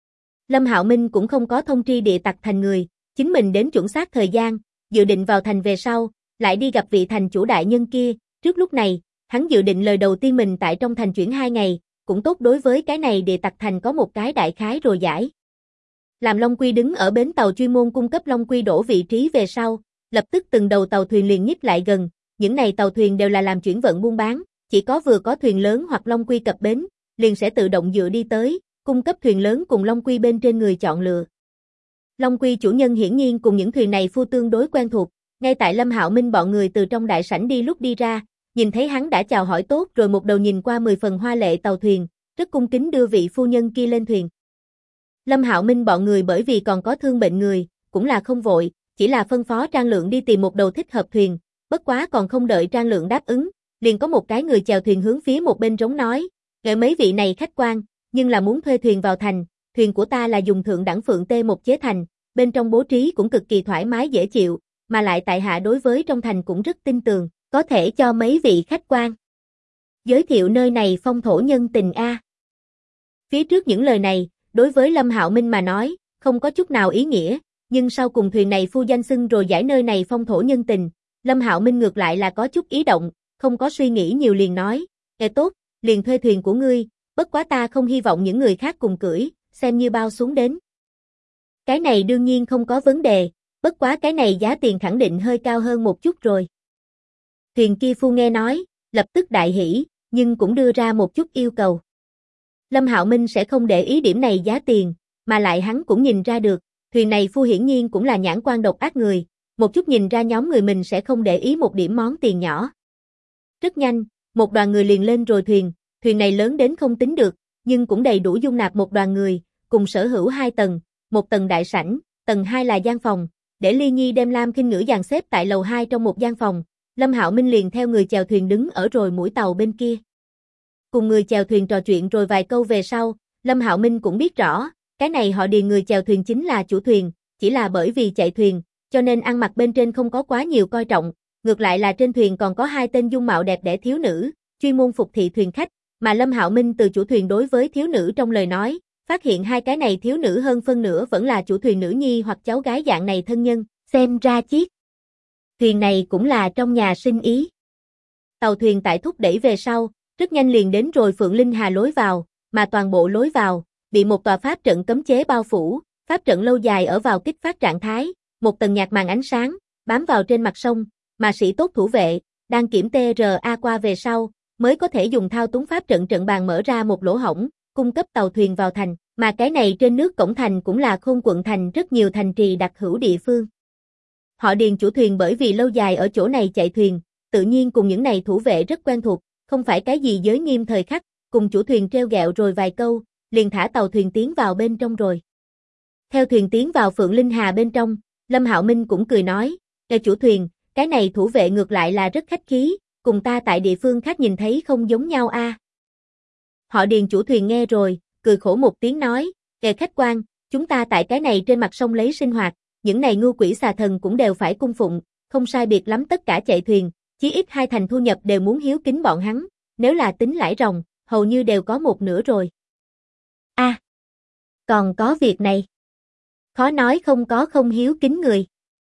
Lâm Hạo Minh cũng không có thông tri Địa Tặc Thành người, chính mình đến chuẩn xác thời gian, dự định vào thành về sau, lại đi gặp vị thành chủ đại nhân kia, trước lúc này, hắn dự định lời đầu tiên mình tại trong thành chuyển 2 ngày, cũng tốt đối với cái này Địa Tặc Thành có một cái đại khái rồi giải. Làm Long Quy đứng ở bến tàu chuyên môn cung cấp Long Quy đổ vị trí về sau, lập tức từng đầu tàu thuyền liền nhích lại gần, những này tàu thuyền đều là làm chuyển vận buôn bán, chỉ có vừa có thuyền lớn hoặc Long Quy cập bến, liền sẽ tự động dựa đi tới, cung cấp thuyền lớn cùng Long Quy bên trên người chọn lựa. Long Quy chủ nhân hiển nhiên cùng những thuyền này phu tương đối quen thuộc, ngay tại Lâm Hạo Minh bọn người từ trong đại sảnh đi lúc đi ra, nhìn thấy hắn đã chào hỏi tốt rồi một đầu nhìn qua 10 phần hoa lệ tàu thuyền, rất cung kính đưa vị phu nhân kia lên thuyền. Lâm Hạo Minh bọn người bởi vì còn có thương bệnh người, cũng là không vội, chỉ là phân phó Trang Lượng đi tìm một đầu thích hợp thuyền, bất quá còn không đợi Trang Lượng đáp ứng, liền có một cái người chèo thuyền hướng phía một bên trống nói, "Ngợi mấy vị này khách quan, nhưng là muốn thuê thuyền vào thành, thuyền của ta là dùng thượng đẳng Phượng T1 chế thành, bên trong bố trí cũng cực kỳ thoải mái dễ chịu, mà lại tại hạ đối với trong thành cũng rất tin tưởng, có thể cho mấy vị khách quan giới thiệu nơi này phong thổ nhân tình a." Phía trước những lời này, đối với Lâm Hạo Minh mà nói, không có chút nào ý nghĩa, nhưng sau cùng thuyền này phu danh xưng rồi giải nơi này phong thổ nhân tình, Lâm Hạo Minh ngược lại là có chút ý động, không có suy nghĩ nhiều liền nói, tốt, liền thuê thuyền của ngươi, bất quá ta không hy vọng những người khác cùng cưỡi, xem như bao xuống đến. Cái này đương nhiên không có vấn đề, bất quá cái này giá tiền khẳng định hơi cao hơn một chút rồi. Thuyền kia phu nghe nói, lập tức đại hỉ, nhưng cũng đưa ra một chút yêu cầu. Lâm Hạo Minh sẽ không để ý điểm này giá tiền, mà lại hắn cũng nhìn ra được, thuyền này phu hiển nhiên cũng là nhãn quan độc ác người, một chút nhìn ra nhóm người mình sẽ không để ý một điểm món tiền nhỏ. Rất nhanh, một đoàn người liền lên rồi thuyền này lớn đến không tính được, nhưng cũng đầy đủ dung nạp một đoàn người, cùng sở hữu 2 tầng, một tầng đại sảnh, tầng 2 là gian phòng, để Ly Nhi đem Lam Khinh Ngữ dàn xếp tại lầu 2 trong một gian phòng, Lâm Hạo Minh liền theo người chèo thuyền đứng ở rồi mũi tàu bên kia. Cùng người chèo thuyền trò chuyện rồi vài câu về sau, Lâm Hạo Minh cũng biết rõ, cái này họ Điền người chèo thuyền chính là chủ thuyền, chỉ là bởi vì chạy thuyền, cho nên ăn mặc bên trên không có quá nhiều coi trọng, ngược lại là trên thuyền còn có 2 tên dung mạo đẹp đẽ thiếu nữ, chuyên môn phục thị thuyền khách, mà Lâm Hạo Minh từ chủ thuyền đối với thiếu nữ trong lời nói, phát hiện 2 cái này thiếu nữ hơn phân nửa vẫn là chủ thuyền nữ nhi hoặc cháu gái dạng này thân nhân, xem ra chiếc thuyền này cũng là trong nhà sinh ý. Tàu thuyền tại thúc đẩy về sau, rất nhanh liền đến rồi Phượng Linh Hà lối vào, mà toàn bộ lối vào bị một tòa pháp trận cấm chế bao phủ, pháp trận lâu dài ở vào kích phát trạng thái, một tầng nhạt màn ánh sáng bám vào trên mặt sông, mà sĩ tốt thủ vệ đang kiểm TRA qua về sau, mới có thể dùng thao túng pháp trận trận bàn mở ra một lỗ hổng, cung cấp tàu thuyền vào thành, mà cái này trên nước cổng thành cũng là Khôn quận thành rất nhiều thành trì đặc hữu địa phương. Họ Điền chủ thuyền bởi vì lâu dài ở chỗ này chạy thuyền, tự nhiên cùng những này thủ vệ rất quen thuộc, không phải cái gì giới nghiêm thời khắc, cùng chủ thuyền treo gẹo rồi vài câu, liền thả tàu thuyền tiến vào bên trong rồi. Theo thuyền tiến vào Phượng Linh Hà bên trong, Lâm Hạo Minh cũng cười nói, chủ thuyền, cái này thủ vệ ngược lại là rất khách khí, cùng ta tại địa phương khác nhìn thấy không giống nhau a. Họ Điền chủ thuyền nghe rồi, cười khổ một tiếng nói, khách quan, chúng ta tại cái này trên mặt sông lấy sinh hoạt, những này ngưu quỷ xà thần cũng đều phải cung phụng, không sai biệt lắm tất cả chạy thuyền, chí ít 2 thành thu nhập đều muốn hiếu kính bọn hắn, nếu là tính lãi ròng, hầu như đều có một nửa rồi. Còn có việc này. Khó nói không có không hiếu kính người.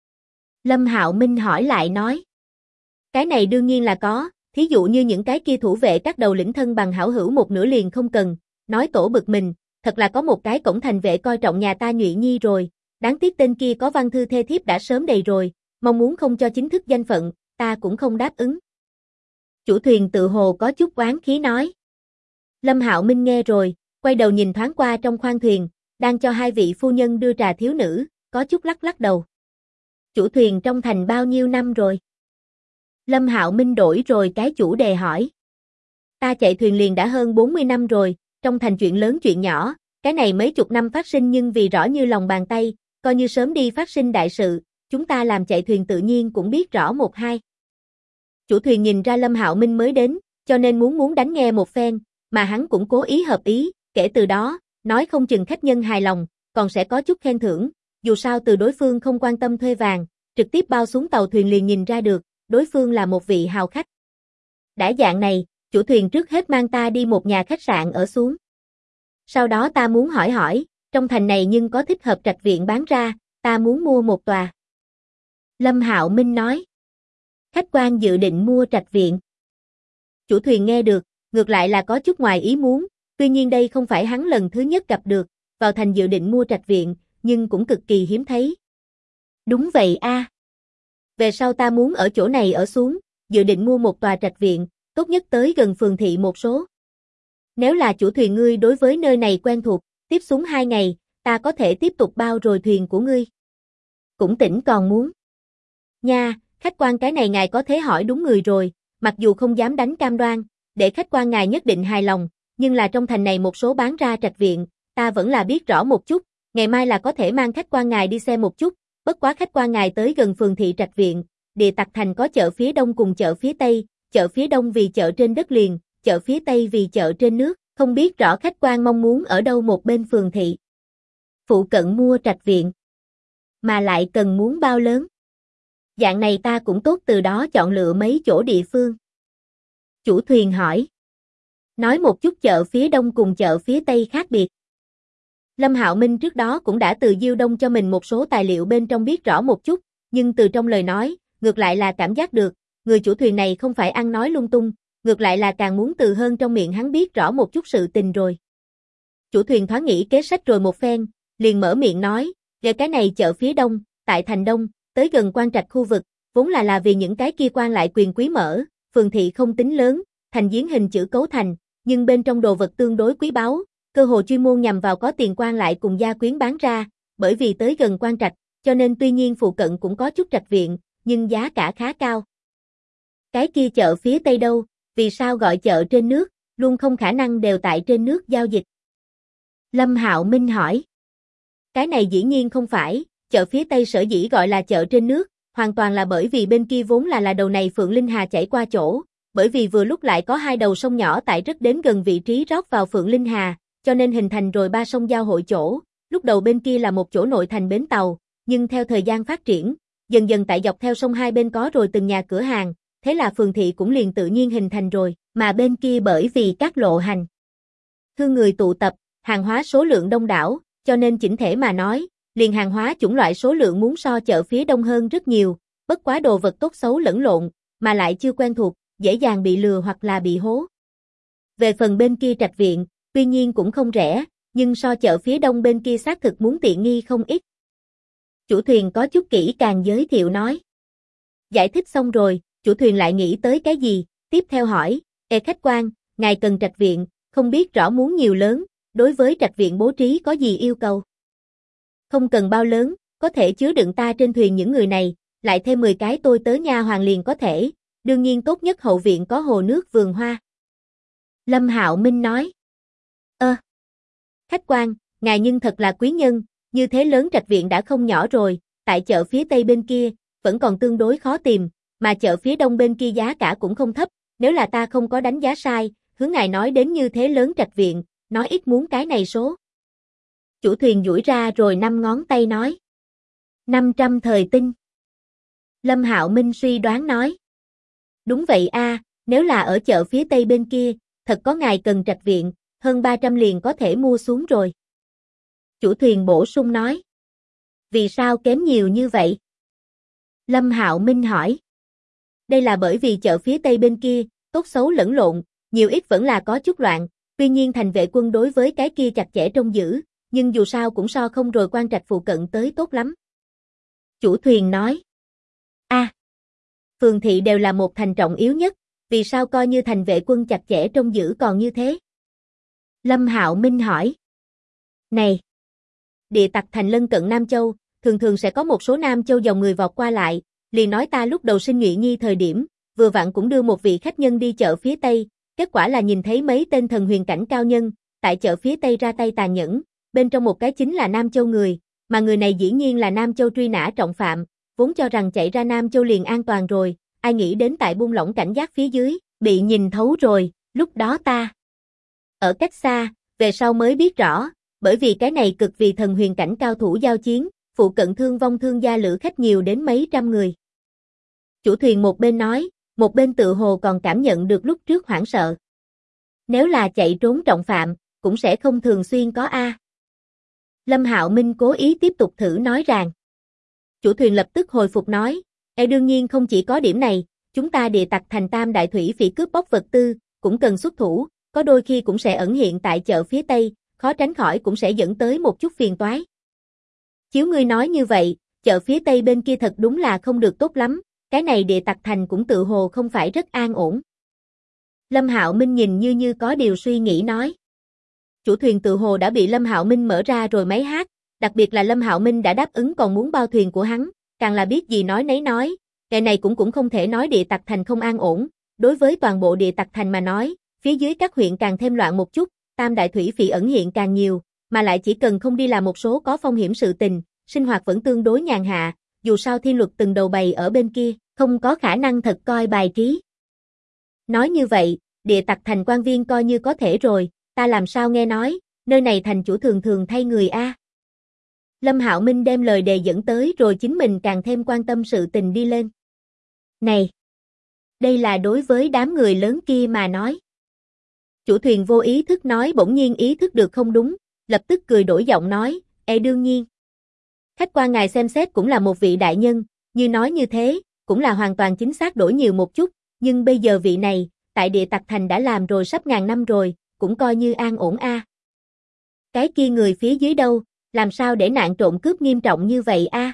Lâm Hạo Minh hỏi lại nói. Cái này đương nhiên là có, thí dụ như những cái kia thủ vệ các đầu lĩnh thân bằng hảo hữu một nửa liền không cần, nói tổ bực mình, thật là có một cái cổng thành vệ coi trọng nhà ta Nhụy Nhi rồi, đáng tiếc tên kia có văn thư thê thiếp đã sớm đầy rồi, mong muốn không cho chính thức danh phận, ta cũng không đáp ứng. Chủ thuyền tự hồ có chút oán khí nói. Lâm Hạo Minh nghe rồi, quay đầu nhìn thoáng qua trong khoang thuyền, đang cho 2 vị phu nhân đưa trà thiếu nữ, có chút lắc lắc đầu. Chủ thuyền trong thành bao nhiêu năm rồi? Lâm Hạo Minh đổi rồi cái chủ đề hỏi. Ta chạy thuyền liền đã hơn 40 năm rồi, trong thành chuyện lớn chuyện nhỏ, cái này mấy chục năm phát sinh nhưng vì rõ như lòng bàn tay, coi như sớm đi phát sinh đại sự, chúng ta làm chạy thuyền tự nhiên cũng biết rõ một hai. Chủ thuyền nhìn ra Lâm Hạo Minh mới đến, cho nên muốn đánh nghe một phen, mà hắn cũng cố ý hợp ý, kể từ đó, nói không chừng khách nhân hài lòng, còn sẽ có chút khen thưởng, dù sao từ đối phương không quan tâm thuê vàng, trực tiếp bao xuống tàu thuyền liền nhìn ra được, đối phương là một vị hào khách. Đã dạng này, chủ thuyền trước hết mang ta đi một nhà khách sạn ở xuống. Sau đó ta muốn hỏi, trong thành này nhưng có thích hợp trạch viện bán ra, ta muốn mua một tòa. Lâm Hạo Minh nói. Khách quan dự định mua trạch viện. Chủ thuyền nghe được, ngược lại là có chút ngoài ý muốn, tuy nhiên đây không phải hắn lần thứ nhất gặp được, vào thành dự định mua trạch viện, nhưng cũng cực kỳ hiếm thấy. Đúng vậy a. Về sau ta muốn ở chỗ này ở xuống, dự định mua một tòa trạch viện, tốt nhất tới gần phường thị một số. Nếu là chủ thuyền ngươi đối với nơi này quen thuộc, tiếp xuống 2 ngày, ta có thể tiếp tục bao rồi thuyền của ngươi. Cũng tỉnh còn muốn. Nha, khách quan cái này ngài có thể hỏi đúng người rồi, mặc dù không dám đánh cam đoan, để khách quan ngài nhất định hài lòng, nhưng là trong thành này một số bán ra trạch viện, ta vẫn là biết rõ một chút, ngày mai là có thể mang khách quan ngài đi xem một chút, bất quá khách quan ngài tới gần phường thị trạch viện, Địa Tặc thành có chợ phía đông cùng chợ phía tây, chợ phía đông vì chợ trên đất liền, chợ phía tây vì chợ trên nước, không biết rõ khách quan mong muốn ở đâu một bên phường thị. Phụ cận mua trạch viện, mà lại cần muốn bao lớn. Dạng này ta cũng tốt từ đó chọn lựa mấy chỗ địa phương. Chủ thuyền hỏi. Nói một chút chợ phía đông cùng chợ phía tây khác biệt. Lâm Hạo Minh trước đó cũng đã từ Diêu Đông cho mình một số tài liệu bên trong biết rõ một chút, nhưng từ trong lời nói, ngược lại là cảm giác được, người chủ thuyền này không phải ăn nói lung tung, ngược lại là càng muốn từ hơn trong miệng hắn biết rõ một chút sự tình rồi. Chủ thuyền thoáng nghĩ kế sách rồi một phen, liền mở miệng nói, cái này chợ phía đông, tại thành đông, tới gần Quan Trạch khu vực, vốn là vì những cái kia quan lại quyền quý mở, phường thị không tính lớn, thành giếng hình chữ cấu thành, nhưng bên trong đồ vật tương đối quý báu, cơ hồ chuyên môn nhằm vào có tiền quan lại cùng gia quyến bán ra, bởi vì tới gần Quan Trạch, cho nên tuy nhiên phụ cận cũng có chút trạch viện, nhưng giá cả khá cao. Cái kia chợ phía tây đâu, vì sao gọi chợ trên nước, luôn không khả năng đều tại trên nước giao dịch? Lâm Hạo Minh hỏi. Cái này dĩ nhiên không phải, chợ phía tây sở dĩ gọi là chợ trên nước, hoàn toàn là bởi vì bên kia vốn là đầu này Phượng Linh Hà chảy qua chỗ, bởi vì vừa lúc lại có hai đầu sông nhỏ tại rất đến gần vị trí rót vào Phượng Linh Hà, cho nên hình thành rồi ba sông giao hội chỗ, lúc đầu bên kia là một chỗ nội thành bến tàu, nhưng theo thời gian phát triển, dần dần tại dọc theo sông hai bên có rồi từng nhà cửa hàng, thế là phường thị cũng liền tự nhiên hình thành rồi, mà bên kia bởi vì các lộ hành thương người tụ tập, hàng hóa số lượng đông đảo, cho nên chỉnh thể mà nói, liền hàng hóa chủng loại số lượng muốn so chợ phía đông hơn rất nhiều, bất quá đồ vật tốt xấu lẫn lộn, mà lại chưa quen thuộc, dễ dàng bị lừa hoặc là bị hố. Về phần bên kia trạch viện, tuy nhiên cũng không rẻ, nhưng so chợ phía đông bên kia xác thực muốn tiện nghi không ít. Chủ thuyền có chút kỹ càng giới thiệu nói. Giải thích xong rồi, chủ thuyền lại nghĩ tới cái gì, tiếp theo hỏi, khách quan, ngài cần trạch viện, không biết rõ muốn nhiều lớn, đối với trạch viện bố trí có gì yêu cầu? Không cần bao lớn, có thể chứa đựng ta trên thuyền những người này, lại thêm 10 cái tôi tớ nha hoàn liền có thể, đương nhiên tốt nhất hậu viện có hồ nước vườn hoa. Lâm Hạo Minh nói. Khách quan, ngài nhưng thật là quý nhân, như thế lớn trạch viện đã không nhỏ rồi, tại chợ phía tây bên kia, vẫn còn tương đối khó tìm, mà chợ phía đông bên kia giá cả cũng không thấp, nếu là ta không có đánh giá sai, hướng ngài nói đến như thế lớn trạch viện, nói ít muốn cái này số. Chủ thuyền duỗi ra rồi 5 ngón tay nói. 500 thời tinh. Lâm Hạo Minh suy đoán nói. Đúng vậy a, nếu là ở chợ phía tây bên kia, thật có ngài cần trạch viện, hơn 300 liền có thể mua xuống rồi. Chủ thuyền bổ sung nói. Vì sao kém nhiều như vậy? Lâm Hạo Minh hỏi. Đây là bởi vì chợ phía tây bên kia, tốt xấu lẫn lộn, nhiều ít vẫn là có chút loạn, tuy nhiên thành vệ quân đối với cái kia chặt chẽ trông giữ, nhưng dù sao cũng so không rồi Quan Trạch phụ cận tới tốt lắm. Chủ thuyền nói. Phường thị đều là một thành trọng yếu nhất, vì sao coi như thành vệ quân chặt chẽ trông giữ còn như thế? Lâm Hạo Minh hỏi. Này! Địa tặc thành lân cận Nam Châu, thường thường sẽ có một số Nam Châu dòng người vọt qua lại, liền nói ta lúc đầu sinh Nhụy Nhi thời điểm, vừa vặn cũng đưa một vị khách nhân đi chợ phía Tây, kết quả là nhìn thấy mấy tên thần huyền cảnh cao nhân, tại chợ phía Tây ra tay tàn nhẫn, bên trong một cái chính là Nam Châu người, mà người này dĩ nhiên là Nam Châu truy nã trọng phạm, vốn cho rằng chạy ra Nam Châu liền an toàn rồi, ai nghĩ đến tại buông lỏng cảnh giác phía dưới, bị nhìn thấu rồi, lúc đó ta ở cách xa, về sau mới biết rõ, bởi vì cái này cực vì thần huyền cảnh cao thủ giao chiến, phụ cận thương vong thương gia lữ khách nhiều đến mấy trăm người. Chủ thuyền một bên nói, một bên tự hồ còn cảm nhận được lúc trước hoảng sợ. Nếu là chạy trốn trọng phạm, cũng sẽ không thường xuyên có a. Lâm Hạo Minh cố ý tiếp tục thử nói rằng. Chủ thuyền lập tức hồi phục nói, đương nhiên không chỉ có điểm này, chúng ta địa tặc thành Tam Đại Thủy Phỉ cướp bóc vật tư, cũng cần xuất thủ, có đôi khi cũng sẽ ẩn hiện tại chợ phía Tây, khó tránh khỏi cũng sẽ dẫn tới một chút phiền toái. Chiếu ngươi nói như vậy, chợ phía Tây bên kia thật đúng là không được tốt lắm, cái này địa tặc thành cũng tự hồ không phải rất an ổn. Lâm Hạo Minh nhìn như có điều suy nghĩ nói. Chủ thuyền tự hồ đã bị Lâm Hạo Minh mở ra rồi máy hát, đặc biệt là Lâm Hạo Minh đã đáp ứng còn muốn bao thuyền của hắn, càng là biết gì nói nấy nói, cái này cũng không thể nói địa tặc thành không an ổn, đối với toàn bộ địa tặc thành mà nói, phía dưới các huyện càng thêm loạn một chút, Tam Đại Thủy Phỉ ẩn hiện càng nhiều, mà lại chỉ cần không đi làm một số có phong hiểm sự tình, sinh hoạt vẫn tương đối nhàn hạ, dù sao thiên luật từng đầu bày ở bên kia, không có khả năng thật coi bài trí. Nói như vậy, địa tặc thành quan viên coi như có thể rồi, ta làm sao nghe nói, nơi này thành chủ thường thường thay người a. Lâm Hạo Minh đem lời đề dẫn tới rồi chính mình càng thêm quan tâm sự tình đi lên. Này! Đây là đối với đám người lớn kia mà nói. Chủ thuyền vô ý thức nói bỗng nhiên ý thức được không đúng, lập tức cười đổi giọng nói, đương nhiên. Khách quan ngài xem xét cũng là một vị đại nhân, như nói như thế, cũng là hoàn toàn chính xác đổi nhiều một chút, nhưng bây giờ vị này, tại Địa Tặc Thành đã làm rồi sắp ngàn năm rồi, cũng coi như an ổn a. Cái kia người phía dưới đâu, làm sao để nạn trộm cướp nghiêm trọng như vậy a?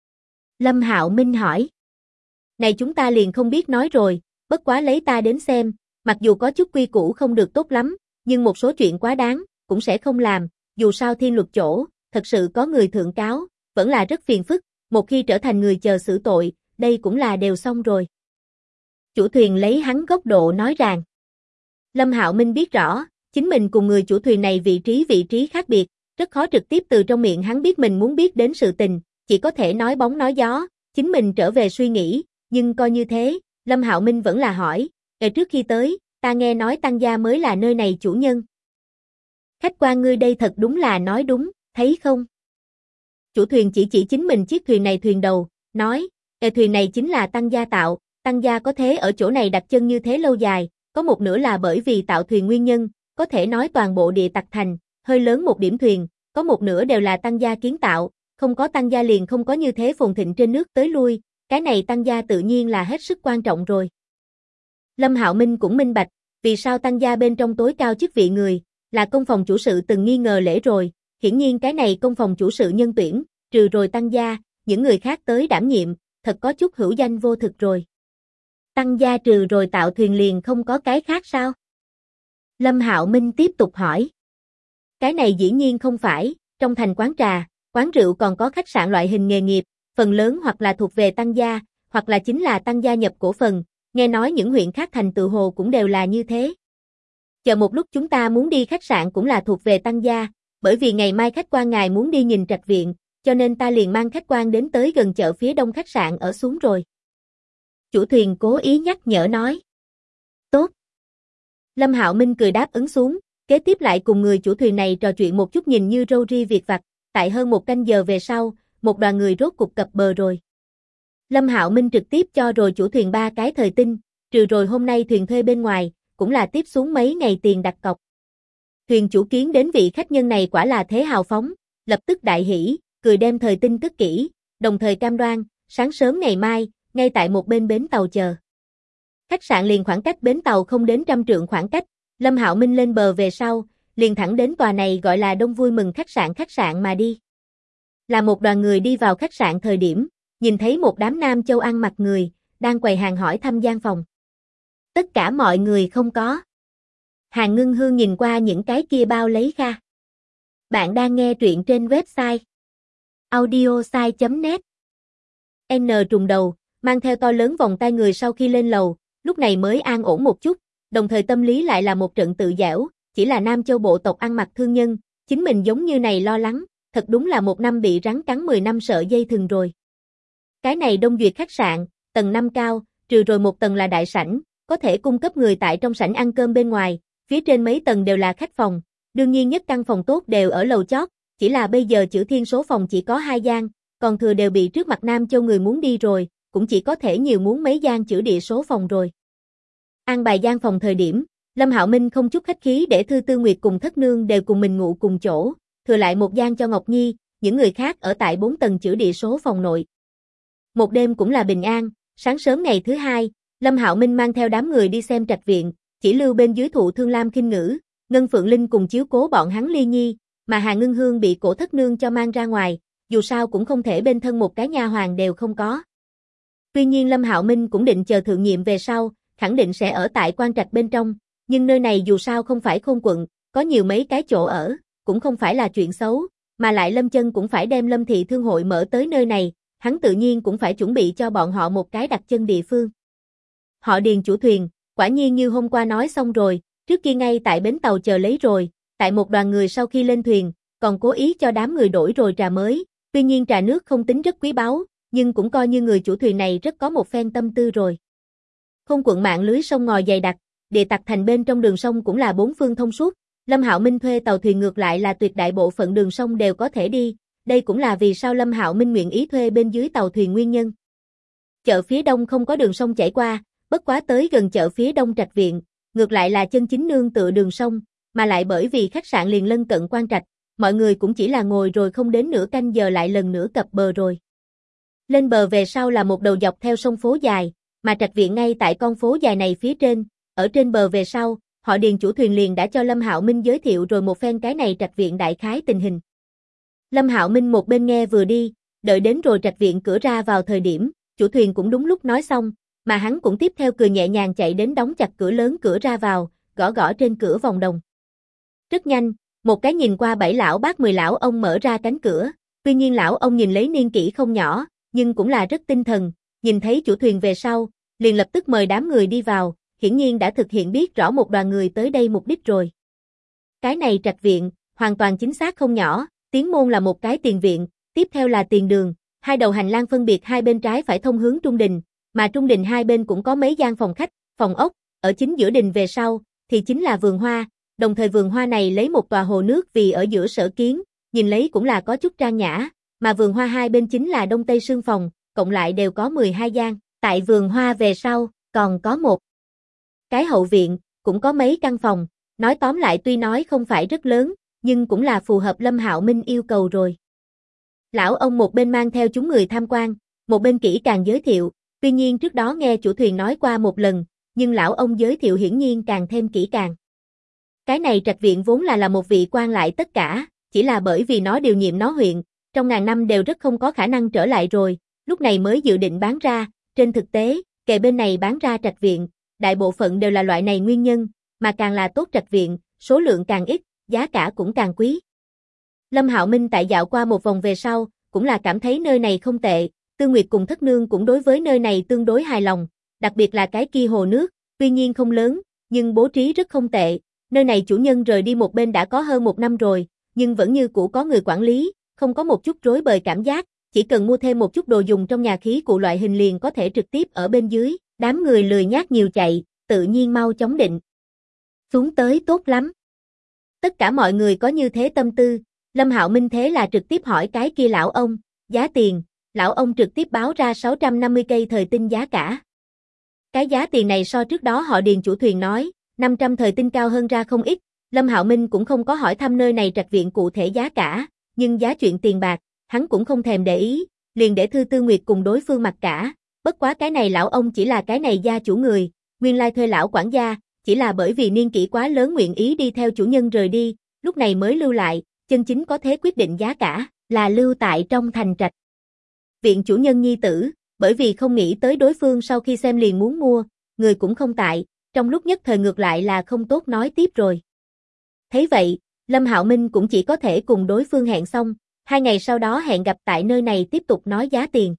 Lâm Hạo Minh hỏi. Này chúng ta liền không biết nói rồi, bất quá lấy ta đến xem, mặc dù có chút quy củ không được tốt lắm, nhưng một số chuyện quá đáng, cũng sẽ không làm, dù sao thiên luật chỗ, thật sự có người thượng cáo, vẫn là rất phiền phức, một khi trở thành người chờ xử tội, đây cũng là đều xong rồi. Chủ thuyền lấy hắn góc độ nói rằng. Lâm Hạo Minh biết rõ, chính mình cùng người chủ thuyền này vị trí khác biệt, rất khó trực tiếp từ trong miệng hắn biết mình muốn biết đến sự tình, chỉ có thể nói bóng nói gió, chính mình trở về suy nghĩ, nhưng coi như thế, Lâm Hạo Minh vẫn là hỏi, trước khi tới, ta nghe nói Tăng gia mới là nơi này chủ nhân. Khách quan ngươi đây thật đúng là nói đúng, thấy không? Chủ thuyền chỉ chính mình chiếc thuyền này thuyền đầu, nói, thuyền này chính là Tăng gia tạo, Tăng gia có thế ở chỗ này đặt chân như thế lâu dài, có một nửa là bởi vì tạo thuyền nguyên nhân, có thể nói toàn bộ Địa Tặc Thành, hơi lớn một điểm thuyền, có một nửa đều là Tăng gia kiến tạo, không có Tăng gia liền không có như thế phồn thịnh trên nước tới lui, cái này Tăng gia tự nhiên là hết sức quan trọng rồi. Lâm Hạo Minh cũng minh bạch, vì sao Tăng gia bên trong tối cao chức vị người, là công phòng chủ sự từng nghi ngờ lễ rồi, hiển nhiên cái này công phòng chủ sự nhân tuyển, trừ rồi Tăng gia, những người khác tới đảm nhiệm, thật có chút hữu danh vô thực rồi. Tăng gia trừ rồi tạo thuyền liền không có cái khác sao? Lâm Hạo Minh tiếp tục hỏi. Cái này dĩ nhiên không phải, trong thành quán trà, quán rượu còn có khách sạn loại hình nghề nghiệp, phần lớn hoặc là thuộc về Tăng gia, hoặc là chính là Tăng gia nhập cổ phần, nghe nói những huyện khác thành tự hồ cũng đều là như thế. Chờ một lúc chúng ta muốn đi khách sạn cũng là thuộc về Tăng gia, bởi vì ngày mai khách quan ngài muốn đi nhìn trạch viện, cho nên ta liền mang khách quan đến tới gần chợ phía đông khách sạn ở xuống rồi. Chủ thuyền cố ý nhắc nhở nói. Tốt. Lâm Hạo Minh cười đáp ứng xuống, kế tiếp lại cùng người chủ thuyền này trò chuyện một chút nhìn như râu ria việc vặt, tại hơn một canh giờ về sau, một đoàn người rốt cục cập bờ rồi. Lâm Hạo Minh trực tiếp cho rồi chủ thuyền 3 cái thời tinh, trừ rồi hôm nay thuyền thuê bên ngoài, cũng là tiếp xuống mấy ngày tiền đặt cọc. Thuyền chủ kiến đến vị khách nhân này quả là thế hào phóng, lập tức đại hỉ, cười đem thời tinh cất kỹ, đồng thời cam đoan, sáng sớm ngày mai, ngay tại một bên bến tàu chờ. Khách sạn liền khoảng cách bến tàu không đến 100 trượng khoảng cách, Lâm Hạo Minh lên bờ về sau, liền thẳng đến tòa này gọi là Đông Vui Mừng khách sạn mà đi. Là một đoàn người đi vào khách sạn thời điểm, nhìn thấy một đám nam châu ăn mặc người, đang quầy hàng hỏi thăm gian phòng. Tất cả mọi người không có. Hàn Ngưng Hương nhìn qua những cái kia bao lấy kha. Bạn đang nghe truyện trên website audiosai.net. N trùng đầu, mang theo to lớn vòng tay người sau khi lên lầu, lúc này mới an ổn một chút, đồng thời tâm lý lại là một trận tự giễu, chỉ là Nam Châu bộ tộc ăn mặc thương nhân, chính mình giống như này lo lắng, thật đúng là một năm bị rắn cắn 10 năm sợ dây thừng rồi. Cái này Đông Duyệt khách sạn, tầng 5 cao, trừ rồi một tầng là đại sảnh, có thể cung cấp người tại trong sảnh ăn cơm bên ngoài, phía trên mấy tầng đều là khách phòng, đương nhiên nhất căn phòng tốt đều ở lầu chót, chỉ là bây giờ Chữ Thiên số phòng chỉ có 2 gian, còn thừa đều bị trước mặt Nam Châu người muốn đi rồi, cũng chỉ có thể nhiều muốn mấy gian Chữ Địa số phòng rồi. An bài gian phòng thời điểm, Lâm Hạo Minh không chút khách khí để Thư Tư Nguyệt cùng Thất Nương đều cùng mình ngủ cùng chỗ, thừa lại một gian cho Ngọc Nhi, những người khác ở tại 4 tầng Chữ Địa số phòng nội. Một đêm cũng là bình an, sáng sớm ngày thứ hai, Lâm Hạo Minh mang theo đám người đi xem trạch viện, chỉ lưu bên dưới thụ thương Lam Khinh Ngữ, Ngân Phượng Linh cùng chiếu cố bọn hắn ly nhi, mà Hà Ngưng Hương bị Cổ Thất Nương cho mang ra ngoài, dù sao cũng không thể bên thân một cái nha hoàn đều không có. Tuy nhiên Lâm Hạo Minh cũng định chờ thượng nhiệm về sau, khẳng định sẽ ở tại quan trạch bên trong, nhưng nơi này dù sao không phải Khôn quận, có nhiều mấy cái chỗ ở, cũng không phải là chuyện xấu, mà lại Lâm Chân cũng phải đem Lâm thị thương hội mở tới nơi này, hắn tự nhiên cũng phải chuẩn bị cho bọn họ một cái đặt chân địa phương. Họ Điền chủ thuyền, quả nhiên như hôm qua nói xong rồi, trước kia ngay tại bến tàu chờ lấy rồi, tại một đoàn người sau khi lên thuyền, còn cố ý cho đám người đổi rồi trà mới, tuy nhiên trà nước không tính rất quý báu, nhưng cũng coi như người chủ thuyền này rất có một phen tâm tư rồi. Khôn quận mạng lưới sông ngòi dày đặc, Địa Tặc Thành bên trong đường sông cũng là 4 phương thông suốt, Lâm Hạo Minh thuê tàu thuyền ngược lại là tuyệt đại bộ phận đường sông đều có thể đi, đây cũng là vì sao Lâm Hạo Minh nguyện ý thuê bên dưới tàu thuyền nguyên nhân. Chợ phía đông không có đường sông chảy qua, bất quá tới gần chợ phía đông trạch viện, ngược lại là chân chính nương tựa đường sông, mà lại bởi vì khách sạn liền lân cận quan trạch, mọi người cũng chỉ là ngồi rồi không đến nửa canh giờ lại lần nữa cập bờ rồi. Lên bờ về sau là một đầu dọc theo sông phố dài, mà trạch viện ngay tại con phố dài này phía trên, ở trên bờ về sau, họ Điền chủ thuyền liền đã cho Lâm Hạo Minh giới thiệu rồi một phen cái này trạch viện đại khái tình hình. Lâm Hạo Minh một bên nghe vừa đi, đợi đến rồi trạch viện cửa ra vào thời điểm, chủ thuyền cũng đúng lúc nói xong, mà hắn cũng tiếp theo cười nhẹ nhàng chạy đến đóng chặt cửa lớn cửa ra vào, gõ gõ trên cửa vòng đồng. Rất nhanh, một cái nhìn qua 7 lão bát 10 lão ông mở ra cánh cửa, tuy nhiên lão ông nhìn lấy niên kỷ không nhỏ, nhưng cũng là rất tinh thần, nhìn thấy chủ thuyền về sau, liền lập tức mời đám người đi vào, hiển nhiên đã thực hiện biết rõ một đoàn người tới đây mục đích rồi. Cái này trạch viện, hoàn toàn chính xác không nhỏ, tiến môn là một cái tiền viện, tiếp theo là tiền đường, hai đầu hành lang phân biệt hai bên trái phải thông hướng trung đình, mà trung đình hai bên cũng có mấy gian phòng khách, phòng ốc, ở chính giữa đình về sau, thì chính là vườn hoa, đồng thời vườn hoa này lấy một tòa hồ nước vì ở giữa sở kiến, nhìn lấy cũng là có chút trang nhã, mà vườn hoa hai bên chính là đông tây sương phòng, cộng lại đều có 12 gian, tại vườn hoa về sau, còn có một cái hậu viện, cũng có mấy căn phòng, nói tóm lại tuy nói không phải rất lớn, nhưng cũng là phù hợp Lâm Hạo Minh yêu cầu rồi. Lão ông một bên mang theo chúng người tham quan, một bên kỹ càng giới thiệu, tuy nhiên trước đó nghe chủ thuyền nói qua một lần, nhưng lão ông giới thiệu hiển nhiên càng thêm kỹ càng. Cái này trạch viện vốn là một vị quan lại tất cả, chỉ là bởi vì nó điều nhiệm nó huyện, trong ngàn năm đều rất không có khả năng trở lại rồi, lúc này mới dự định bán ra, trên thực tế, kề bên này bán ra trạch viện, đại bộ phận đều là loại này nguyên nhân, mà càng là tốt trạch viện, số lượng càng ít, giá cả cũng càng quý. Lâm Hạo Minh tại dạo qua một vòng về sau, cũng là cảm thấy nơi này không tệ, Tư Nguyệt cùng Thất Nương cũng đối với nơi này tương đối hài lòng, đặc biệt là cái kia hồ nước, tuy nhiên không lớn, nhưng bố trí rất không tệ, nơi này chủ nhân rời đi một bên đã có hơn 1 năm rồi, nhưng vẫn như cũ có người quản lý, không có một chút rối bời cảm giác, chỉ cần mua thêm một chút đồ dùng trong nhà khí cụ loại hình liền có thể trực tiếp ở bên dưới, đám người lười nhác nhiều chạy, tự nhiên mau chóng định. Xuống tới tốt lắm. Tất cả mọi người có như thế tâm tư, Lâm Hạo Minh thế là trực tiếp hỏi cái kia lão ông, giá tiền, lão ông trực tiếp báo ra 650 cây thời tinh giá cả. Cái giá tiền này so trước đó họ Điền chủ thuyền nói, 500 thời tinh cao hơn ra không ít, Lâm Hạo Minh cũng không có hỏi thăm nơi này trạch viện cụ thể giá cả, nhưng giá chuyện tiền bạc, hắn cũng không thèm để ý, liền để Thư Tư Nguyệt cùng đối phương mặc cả, bất quá cái này lão ông chỉ là cái này gia chủ người, nguyên lai thuê lão quản gia, chỉ là bởi vì niên kỷ quá lớn nguyện ý đi theo chủ nhân rời đi, lúc này mới lưu lại, chân chính có thế quyết định giá cả, là lưu tại trong thành trạch. Viện chủ nhân nhi tử, bởi vì không nghĩ tới đối phương sau khi xem liền muốn mua, người cũng không tại, trong lúc nhất thời ngược lại là không tốt nói tiếp rồi. Thấy vậy, Lâm Hạo Minh cũng chỉ có thể cùng đối phương hẹn xong, 2 ngày sau đó hẹn gặp tại nơi này tiếp tục nói giá tiền.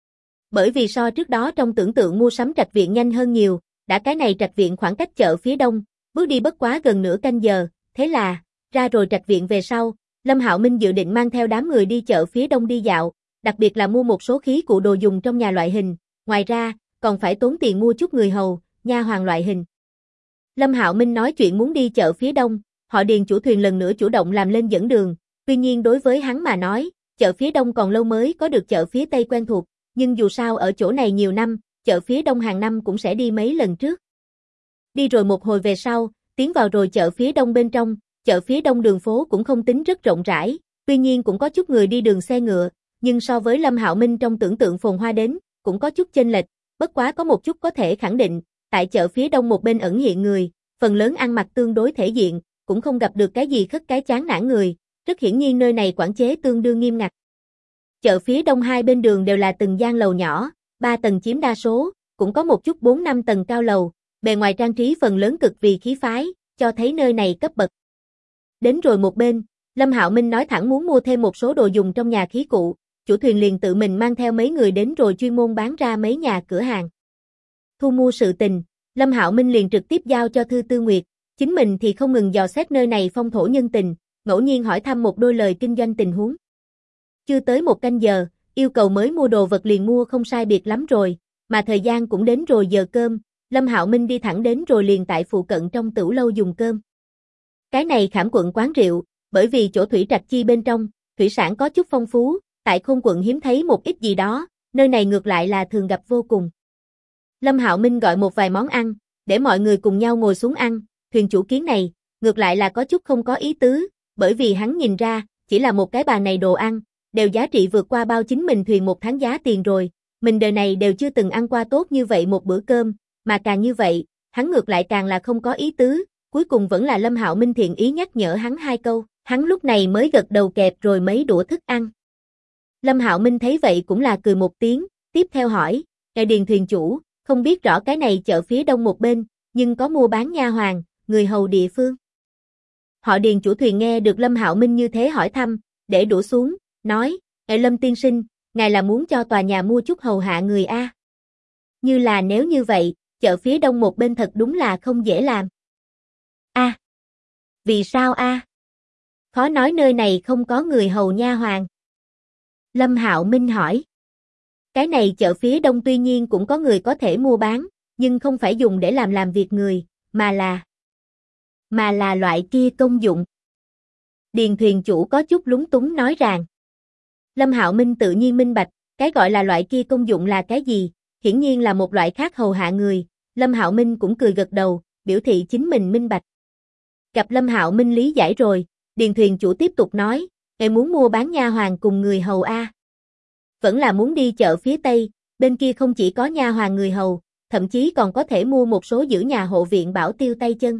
Bởi vì so trước đó trong tưởng tượng mua sắm trạch viện nhanh hơn nhiều, đã cái này trạch viện khoảng cách chợ phía đông, bước đi bất quá gần nửa canh giờ, thế là, ra rồi trạch viện về sau, Lâm Hạo Minh dự định mang theo đám người đi chợ phía đông đi dạo, đặc biệt là mua một số khí cụ đồ dùng trong nhà loại hình, ngoài ra, còn phải tốn tiền mua chút người hầu, nha hoàn loại hình. Lâm Hạo Minh nói chuyện muốn đi chợ phía đông, họ Điền chủ thuyền lần nữa chủ động làm lên dẫn đường, tuy nhiên đối với hắn mà nói, chợ phía đông còn lâu mới có được chợ phía tây quen thuộc, nhưng dù sao ở chỗ này nhiều năm, chợ phía đông hàng năm cũng sẽ đi mấy lần trước. Đi rồi một hồi về sau, tiến vào rồi chợ phía đông bên trong, chợ phía đông đường phố cũng không tính rất rộng rãi, tuy nhiên cũng có chút người đi đường xe ngựa, nhưng so với Lâm Hạo Minh trong tưởng tượng phồn hoa đến, cũng có chút chênh lệch, bất quá có một chút có thể khẳng định, tại chợ phía đông một bên ẩn hiện người, phần lớn ăn mặc tương đối thể diện, cũng không gặp được cái gì khất cái chán nản người, rất hiển nhiên nơi này quản chế tương đương nghiêm ngặt. Chợ phía đông hai bên đường đều là từng gian lầu nhỏ, 3 tầng chiếm đa số, cũng có một chút 4-5 tầng cao lầu, bề ngoài trang trí phần lớn cực vì khí phái, cho thấy nơi này cấp bậc. Đến rồi một bên, Lâm Hạo Minh nói thẳng muốn mua thêm một số đồ dùng trong nhà khí cụ, chủ thuyền liền tự mình mang theo mấy người đến rồi chuyên môn bán ra mấy nhà cửa hàng. Thu mua sự tình, Lâm Hạo Minh liền trực tiếp giao cho Thư Tư Nguyệt, chính mình thì không ngừng dò xét nơi này phong thổ nhân tình, ngẫu nhiên hỏi thăm một đôi lời kinh doanh tình huống. Chưa tới 1 canh giờ, yêu cầu mới mua đồ vật liền mua không sai biệt lắm rồi, mà thời gian cũng đến rồi giờ cơm, Lâm Hạo Minh đi thẳng đến rồi liền tại phụ cận trong tửu lâu dùng cơm. Cái này Khảm quận quán rượu, bởi vì chỗ thủy trạch chi bên trong, thủy sản có chút phong phú, tại Khôn quận hiếm thấy một ít gì đó, nơi này ngược lại là thường gặp vô cùng. Lâm Hạo Minh gọi một vài món ăn, để mọi người cùng nhau ngồi xuống ăn, thuyền chủ kiến này, ngược lại là có chút không có ý tứ, bởi vì hắn nhìn ra, chỉ là một cái bàn này đồ ăn, đều giá trị vượt qua bao chính mình thuyền 1 tháng giá tiền rồi, mình đời này đều chưa từng ăn qua tốt như vậy một bữa cơm, mà càng như vậy, hắn ngược lại càng là không có ý tứ, cuối cùng vẫn là Lâm Hạo Minh thiện ý nhắc nhở hắn 2 câu, hắn lúc này mới gật đầu kẹp rồi mấy đũa thức ăn. Lâm Hạo Minh thấy vậy cũng là cười một tiếng, tiếp theo hỏi, ngài Điền thuyền chủ, không biết rõ cái này chợ phía đông một bên, nhưng có mua bán nha hoàn, người hầu địa phương. Họ Điền chủ thuyền nghe được Lâm Hạo Minh như thế hỏi thăm, để đũa xuống, nói, ngài Lâm tiên sinh, ngài là muốn cho tòa nhà mua chút hầu hạ người a? Như là nếu như vậy, chợ phía đông một bên thật đúng là không dễ làm. A. Vì sao a? Khó nói nơi này không có người hầu nha hoàn. Lâm Hạo Minh hỏi. Cái này chợ phía đông tuy nhiên cũng có người có thể mua bán, nhưng không phải dùng để làm việc người, mà là loại kia công dụng. Điền thuyền chủ có chút lúng túng nói rằng. Lâm Hạo Minh tự nhiên minh bạch, cái gọi là loại kia công dụng là cái gì, hiển nhiên là một loại khác hầu hạ người. Lâm Hạo Minh cũng cười gật đầu, biểu thị chính mình minh bạch. Gặp Lâm Hạo Minh lý giải rồi, Điền thuyền chủ tiếp tục nói, ngài muốn mua bán nha hoàn cùng người hầu a? Vẫn là muốn đi chợ phía Tây, bên kia không chỉ có nha hoàn người hầu, thậm chí còn có thể mua một số giữ nhà hộ viện bảo tiêu tay chân.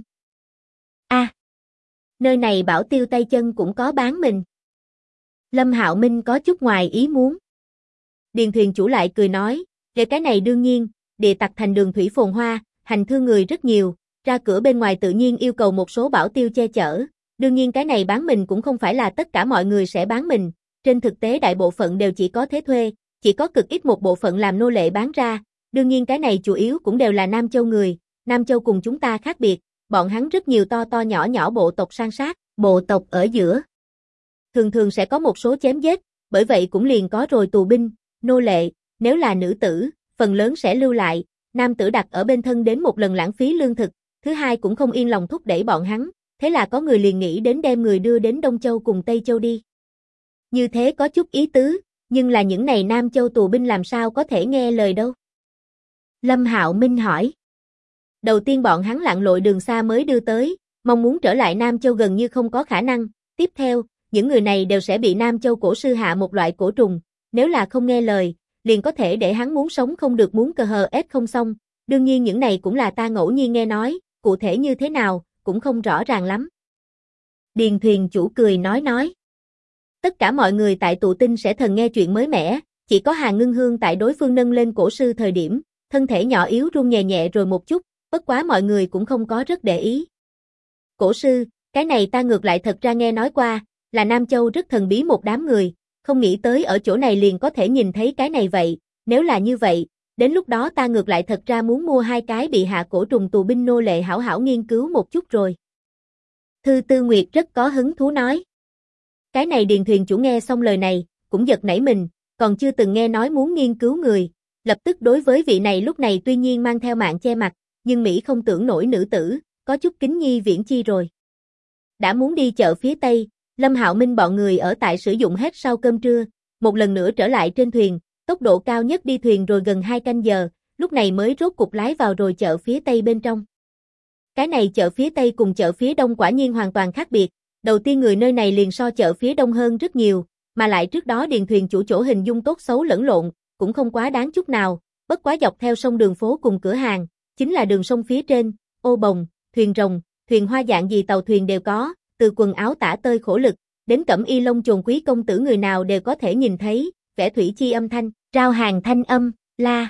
A. Nơi này bảo tiêu tay chân cũng có bán mình. Lâm Hạo Minh có chút ngoài ý muốn. Điền thuyền chủ lại cười nói, về cái này đương nhiên, địa tặc thành đường thủy phồn hoa, hành thương người rất nhiều, ra cửa bên ngoài tự nhiên yêu cầu một số bảo tiêu che chở. Đương nhiên cái này bán mình cũng không phải là tất cả mọi người sẽ bán mình, trên thực tế đại bộ phận đều chỉ có thế thuê, chỉ có cực ít một bộ phận làm nô lệ bán ra. Đương nhiên cái này chủ yếu cũng đều là Nam Châu người, Nam Châu cùng chúng ta khác biệt, bọn hắn rất nhiều to to nhỏ nhỏ bộ tộc san sát, bộ tộc ở giữa. Thường sẽ có một số chém giết, bởi vậy cũng liền có rồi tù binh, nô lệ, nếu là nữ tử, phần lớn sẽ lưu lại, nam tử đặt ở bên thân đến một lần lãng phí lương thực, thứ hai cũng không yên lòng thúc đẩy bọn hắn, thế là có người liền nghĩ đến đem người đưa đến Đông Châu cùng Tây Châu đi. Như thế có chút ý tứ, nhưng là những này Nam Châu tù binh làm sao có thể nghe lời đâu? Lâm Hạo Minh hỏi. Đầu tiên bọn hắn lặn lội đường xa mới đưa tới, mong muốn trở lại Nam Châu gần như không có khả năng, tiếp theo, những người này đều sẽ bị Nam Châu cổ sư hạ một loại cổ trùng, nếu là không nghe lời, liền có thể để hắn muốn sống không được muốn cờ hờ ép không xong, đương nhiên những này cũng là ta ngẫu nhiên nghe nói, cụ thể như thế nào, cũng không rõ ràng lắm. Điền thuyền chủ cười nói. Tất cả mọi người tại tụ tinh sẽ thần nghe chuyện mới mẻ, chỉ có Hà Ngưng Hương tại đối phương nâng lên cổ sư thời điểm, thân thể nhỏ yếu run nhẹ nhẹ rồi một chút, bất quá mọi người cũng không có rất để ý. Cổ sư, cái này ta ngược lại thật ra nghe nói qua, là Nam Châu rất thần bí một đám người, không nghĩ tới ở chỗ này liền có thể nhìn thấy cái này vậy, nếu là như vậy, đến lúc đó ta ngược lại thật ra muốn mua 2 cái bị hạ cổ trùng tù binh nô lệ hảo hảo nghiên cứu một chút rồi. Thư Tư Nguyệt rất có hứng thú nói. Cái này Điền thuyền chủ nghe xong lời này, cũng giật nảy mình, còn chưa từng nghe nói muốn nghiên cứu người, lập tức đối với vị này lúc này tuy nhiên mang theo mạng che mặt, nhưng Mỹ không tưởng nổi nữ tử, có chút kính nhi viễn chi rồi. Đã muốn đi chợ phía Tây, Lâm Hạo Minh bọn người ở tại sử dụng hết sau cơm trưa, một lần nữa trở lại trên thuyền, tốc độ cao nhất đi thuyền rồi gần 2 canh giờ, lúc này mới rốt cục lái vào rồi chợ phía Tây bên trong. Cái này chợ phía Tây cùng chợ phía Đông quả nhiên hoàn toàn khác biệt, đầu tiên người nơi này liền so chợ phía Đông hơn rất nhiều, mà lại trước đó Điền thuyền chủ chỗ hình dung tốt xấu lẫn lộn, cũng không quá đáng chút nào, bất quá dọc theo sông đường phố cùng cửa hàng, chính là đường sông phía trên, ô bồng, thuyền rồng, thuyền hoa dạng gì tàu thuyền đều có, từ quần áo tả tơi khổ lực, đến cẩm y lông chồn quý công tử người nào đều có thể nhìn thấy, vẽ thủy chi âm thanh, rao hàng thanh âm, la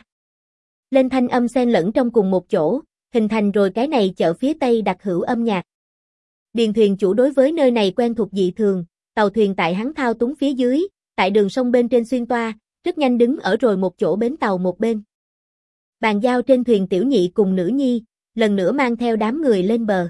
lên thanh âm xen lẫn trong cùng một chỗ, hình thành rồi cái này chợ phía Tây đặc hữu âm nhạc. Điền thuyền chủ đối với nơi này quen thuộc dị thường, tàu thuyền tại hắn thao túng phía dưới, tại đường sông bên trên xuyên toa, rất nhanh đứng ở rồi một chỗ bến tàu một bên. Bàn giao trên thuyền tiểu nhị cùng nữ nhi, lần nữa mang theo đám người lên bờ.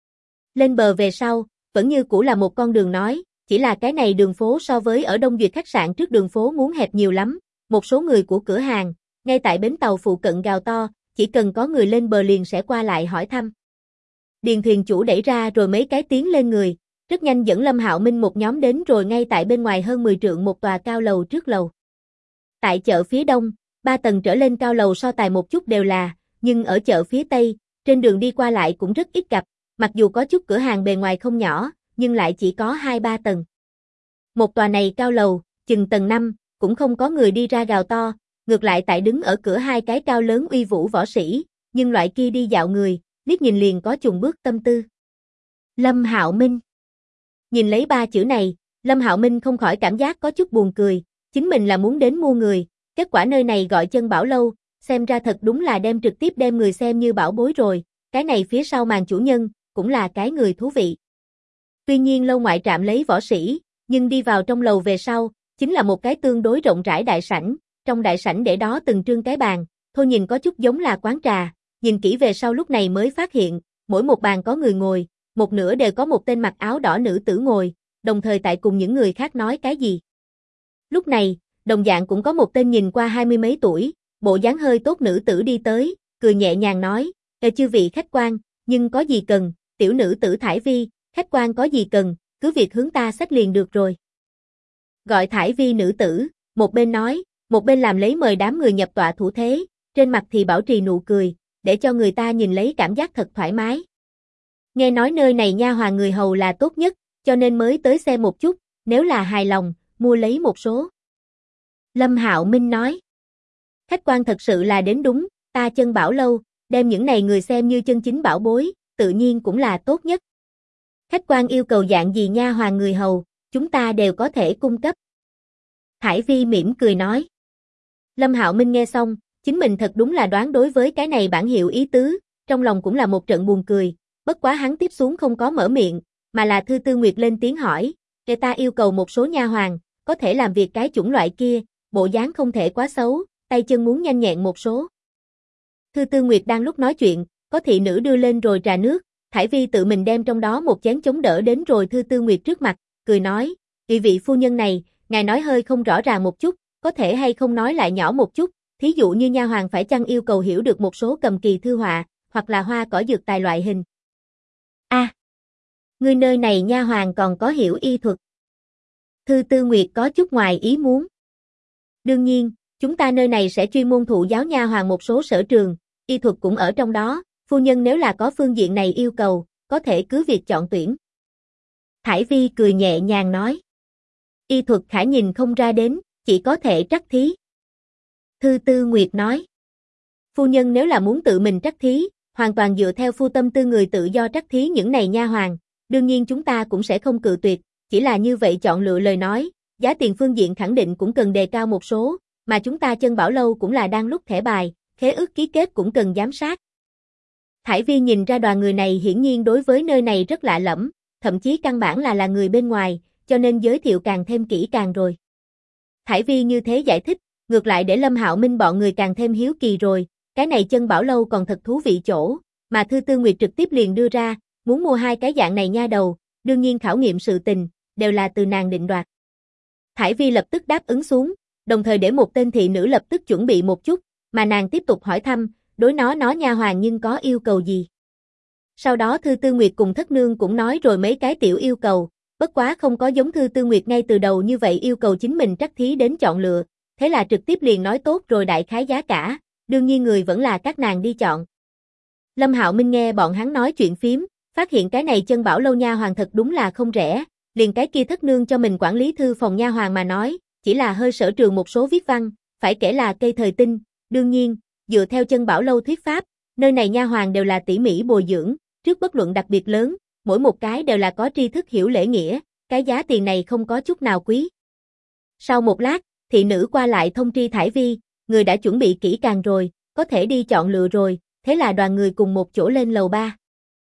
Lên bờ về sau, vẫn như cũ là một con đường nói, chỉ là cái này đường phố so với ở Đông Duyệt khách sạn trước đường phố muốn hẹp nhiều lắm, một số người của cửa hàng, ngay tại bến tàu phụ cận gào to, chỉ cần có người lên bờ liền sẽ qua lại hỏi thăm. Điền thuyền chủ đẩy ra rồi mấy cái tiến lên người, rất nhanh dẫn Lâm Hạo Minh một nhóm đến rồi ngay tại bên ngoài hơn 10 trượng một tòa cao lầu trước lầu. Tại chợ phía Đông, 3 tầng trở lên cao lầu so tài một chút đều là, nhưng ở chợ phía Tây, trên đường đi qua lại cũng rất ít gặp, mặc dù có chút cửa hàng bề ngoài không nhỏ, nhưng lại chỉ có 2-3 tầng. Một tòa này cao lầu, chừng tầng 5, cũng không có người đi ra gào to, ngược lại tại đứng ở cửa 2 cái cao lớn uy vũ võ sĩ, nhưng loại kia đi dạo người, liếc nhìn liền có chùng bước tâm tư. Lâm Hạo Minh. Nhìn lấy ba chữ này, Lâm Hạo Minh không khỏi cảm giác có chút buồn cười, chính mình là muốn đến mua người, kết quả nơi này gọi chân bảo lâu, xem ra thật đúng là trực tiếp đem người xem như bảo bối rồi, cái này phía sau màn chủ nhân, cũng là cái người thú vị. Tuy nhiên lâu ngoại trạm lấy võ sĩ, nhưng đi vào trong lầu về sau, chính là một cái tương đối rộng rãi đại sảnh, trong đại sảnh để đó từng trương cái bàn, thôi nhìn có chút giống là quán trà, nhìn kỹ về sau lúc này mới phát hiện, mỗi một bàn có người ngồi, một nửa đều có một tên mặc áo đỏ nữ tử ngồi, đồng thời tại cùng những người khác nói cái gì. Lúc này, đồng dạng cũng có một tên nhìn qua 20 mấy tuổi, bộ dáng hơi tốt nữ tử đi tới, cười nhẹ nhàng nói, chư vị khách quan, nhưng có gì cần, tiểu nữ tử Thải Vi, khách quan có gì cần, cứ việc hướng ta xách liền được rồi. Gọi Thải Vi nữ tử, một bên nói, một bên làm lấy mời đám người nhập tọa thủ thế, trên mặt thì bảo trì nụ cười, để cho người ta nhìn lấy cảm giác thật thoải mái. Nghe nói nơi này nha hoàn người hầu là tốt nhất, cho nên mới tới xem một chút, nếu là hài lòng, mua lấy một số. Lâm Hạo Minh nói, khách quan thật sự là đến đúng, ta chân bảo lâu, đem những này người xem như chân chính bảo bối, tự nhiên cũng là tốt nhất. Khách quan yêu cầu dạng gì nha hoàn người hầu, chúng ta đều có thể cung cấp. Thải Vi mỉm cười nói. Lâm Hạo Minh nghe xong, chính mình thật đúng là đoán đối với cái này bản hiệu ý tứ, trong lòng cũng là một trận buồn cười, bất quá hắn tiếp xuống không có mở miệng, mà là Thư Tư Nguyệt lên tiếng hỏi, người ta yêu cầu một số nha hoàn, có thể làm việc cái chủng loại kia, bộ dáng không thể quá xấu, tay chân muốn nhanh nhẹn một số. Thư Tư Nguyệt đang lúc nói chuyện, có thị nữ đưa lên rồi trà nước, Thải Vi tự mình đem trong đó một chén chống đỡ đến rồi Thư Tư Nguyệt trước mặt, cười nói, vị phu nhân này, ngài nói hơi không rõ ràng một chút, có thể hay không nói lại nhỏ một chút, thí dụ như nha hoàn phải chăng yêu cầu hiểu được một số cầm kỳ thư họa, hoặc là hoa cỏ dược tài loại hình. Ngươi nơi này nha hoàn còn có hiểu y thuật. Thư Tư Nguyệt có chút ngoài ý muốn. Đương nhiên, chúng ta nơi này sẽ chuyên môn thụ giáo nha hoàn một số sở trường, y thuật cũng ở trong đó, phu nhân nếu là có phương diện này yêu cầu, có thể cứ việc chọn tuyển. Thải Vi cười nhẹ nhàng nói. Y thuật khả nhìn không ra đến, chỉ có thể trắc thí. Thư Tư Nguyệt nói. Phu nhân nếu là muốn tự mình trắc thí, hoàn toàn dựa theo phu tâm tư người tự do trắc thí những này nha hoàn, đương nhiên chúng ta cũng sẽ không cự tuyệt, chỉ là như vậy chọn lựa lời nói, giá tiền phương diện khẳng định cũng cần đề cao một số, mà chúng ta chân bảo lâu cũng là đang lúc thẻ bài, khế ước ký kết cũng cần giám sát. Thải Vi nhìn ra đoàn người này hiển nhiên đối với nơi này rất lạ lẫm, thậm chí căn bản là người bên ngoài, cho nên giới thiệu càng thêm kỹ càng rồi. Thải Vi như thế giải thích, ngược lại để Lâm Hạo Minh bọn người càng thêm hiếu kỳ rồi, cái này chân bảo lâu còn thật thú vị chỗ, mà Thư Tư Nguyệt trực tiếp liền đưa ra, muốn mua hai cái dạng này nha đầu, đương nhiên khảo nghiệm sự tình, đều là từ nàng định đoạt. Thải Vi lập tức đáp ứng xuống, đồng thời để một tên thị nữ lập tức chuẩn bị một chút, mà nàng tiếp tục hỏi thăm, đối nó nha hoàn nhưng có yêu cầu gì. Sau đó Thư Tư Nguyệt cùng Thất Nương cũng nói rồi mấy cái tiểu yêu cầu, bất quá không có giống Thư Tư Nguyệt ngay từ đầu như vậy yêu cầu chính mình trắc thí đến chọn lựa, thế là trực tiếp liền nói tốt rồi đại khái giá cả, đương nhiên người vẫn là các nàng đi chọn. Lâm Hạo Minh nghe bọn hắn nói chuyện phím, phát hiện cái này chân bảo lâu nha hoàn thật đúng là không rẻ, liền cái kia Thất Nương cho mình quản lý thư phòng nha hoàn mà nói, chỉ là hơi sở trường một số viết văn, phải kể là cây thời tinh, đương nhiên, dựa theo chân bảo lâu thuyết pháp, nơi này nha hoàn đều là tỉ mỉ bồi dưỡng, trước bất luận đặc biệt lớn, mỗi một cái đều là có tri thức hiểu lễ nghĩa, cái giá tiền này không có chút nào quý. Sau một lát, thị nữ qua lại thông tri Thải Vi, người đã chuẩn bị kỹ càng rồi, có thể đi chọn lựa rồi, thế là đoàn người cùng một chỗ lên lầu 3.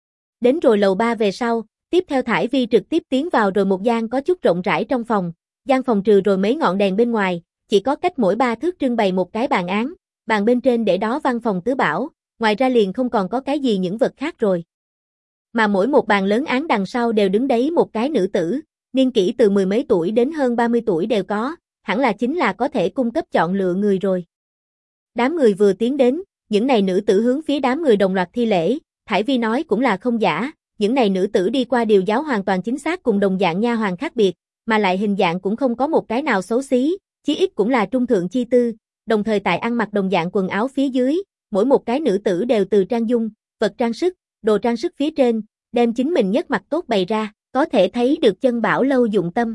Đến rồi lầu 3 về sau, tiếp theo Thải Vi trực tiếp tiến vào rồi một gian có chút rộng rãi trong phòng, gian phòng trừ rồi mấy ngọn đèn bên ngoài, chỉ có cách mỗi 3 thước trưng bày một cái bàn án, bàn bên trên để đó văn phòng tứ bảo, ngoài ra liền không còn có cái gì những vật khác rồi. Mà mỗi một bàn lớn án đằng sau đều đứng đấy một cái nữ tử, niên kỷ từ 10 mấy tuổi đến hơn 30 tuổi đều có, hẳn là chính là có thể cung cấp chọn lựa người rồi. Đám người vừa tiến đến, những này nữ tử hướng phía đám người đồng loạt thi lễ, Thải Vi nói cũng là không giả, những này nữ tử đi qua điều giáo hoàn toàn chính xác cùng đồng dạng nha hoàn khác biệt, mà lại hình dạng cũng không có một cái nào xấu xí, chí ít cũng là trung thượng chi tư, đồng thời tại ăn mặc đồng dạng quần áo phía dưới, mỗi một cái nữ tử đều từ trang dung, vật trang sức, đồ trang sức phía trên, đem chính mình nhất mặt tốt bày ra, có thể thấy được chân bảo lâu dụng tâm.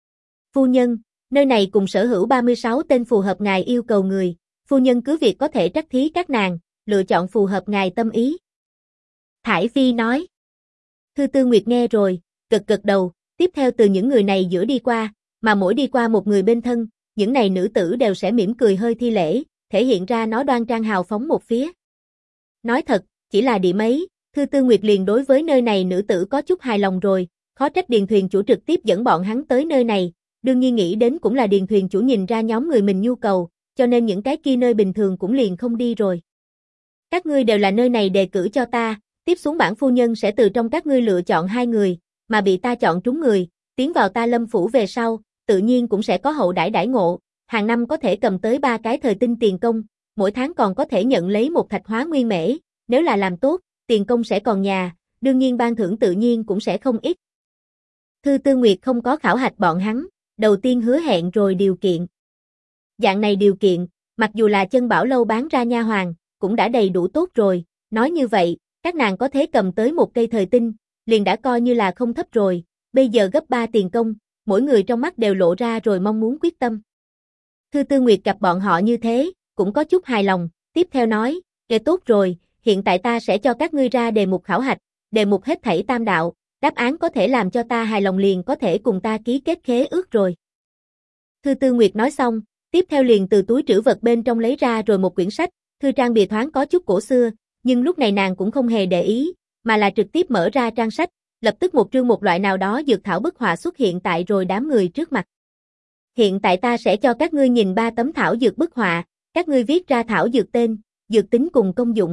Phu nhân, nơi này cùng sở hữu 36 tên phù hợp ngài yêu cầu người, phu nhân cứ việc có thể trắc thí các nàng, lựa chọn phù hợp ngài tâm ý. Thải Phi nói. Thư Tư Nguyệt nghe rồi, gật gật đầu, tiếp theo từ những người này giữa đi qua, mà mỗi đi qua một người bên thân, những này nữ tử đều sẽ mỉm cười hơi thi lễ, thể hiện ra nó đoan trang hào phóng một phía. Nói thật, chỉ là điểm ấy, Thư Tư Nguyệt liền đối với nơi này nữ tử có chút hài lòng rồi, khó trách điền thuyền chủ trực tiếp dẫn bọn hắn tới nơi này, đương nhiên nghĩ đến cũng là điền thuyền chủ nhìn ra nhóm người mình nhu cầu, cho nên những cái kia nơi bình thường cũng liền không đi rồi. Các ngươi đều là nơi này đề cử cho ta, tiếp xuống bản phu nhân sẽ từ trong các ngươi lựa chọn 2 người, mà bị ta chọn trúng người, tiến vào ta Lâm phủ về sau, tự nhiên cũng sẽ có hậu đãi đãi ngộ, hàng năm có thể cầm tới 3 cái thời tinh tiền công, mỗi tháng còn có thể nhận lấy một thạch hóa nguyên mễ, nếu là làm tốt, tiền công sẽ còn nhà, đương nhiên ban thưởng tự nhiên cũng sẽ không ít. Thư Tư Nguyệt không có khảo hạch bọn hắn, đầu tiên hứa hẹn rồi điều kiện. Dạng này điều kiện, mặc dù là chân bảo lâu bán ra nha hoàn, cũng đã đầy đủ tốt rồi, nói như vậy, các nàng có thể cầm tới một cây thời tinh, liền đã coi như là không thấp rồi, bây giờ gấp 3 tiền công, mỗi người trong mắt đều lộ ra rồi mong muốn quyết tâm. Thư Tư Nguyệt gặp bọn họ như thế, cũng có chút hài lòng, tiếp theo nói, tốt rồi, hiện tại ta sẽ cho các ngươi ra đề mục khảo hạch, đề mục hết thảy tam đạo, đáp án có thể làm cho ta hài lòng liền có thể cùng ta ký kết khế ước rồi. Thư Tư Nguyệt nói xong, tiếp theo liền từ túi trữ vật bên trong lấy ra rồi một quyển sách, thư trang bìa thoáng có chút cổ xưa, nhưng lúc này nàng cũng không hề để ý, mà là trực tiếp mở ra trang sách, lập tức một chương một loại nào đó dược thảo bức họa xuất hiện tại rồi đám người trước mặt. Hiện tại ta sẽ cho các ngươi nhìn 3 tấm thảo dược bức họa, các ngươi viết ra thảo dược tên, dược tính cùng công dụng.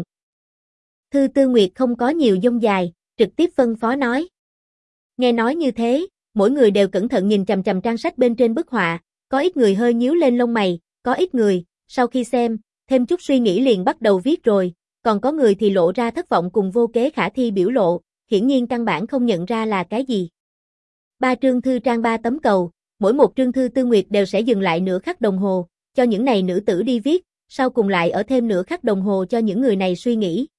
Thư Tư Nguyệt không có nhiều dông dài, trực tiếp phân phó nói. Nghe nói như thế, mỗi người đều cẩn thận nhìn chằm chằm trang sách bên trên bức họa, có ít người hơi nhíu lên lông mày, có ít người, sau khi xem, thêm chút suy nghĩ liền bắt đầu viết rồi, còn có người thì lộ ra thất vọng cùng vô kế khả thi biểu lộ, hiển nhiên căn bản không nhận ra là cái gì. 3 trương thư trang 3 tấm cầu, mỗi một trương Thư Tư Nguyệt đều sẽ dừng lại nửa khắc đồng hồ, cho những này nữ tử đi viết, sau cùng lại ở thêm nửa khắc đồng hồ cho những người này suy nghĩ.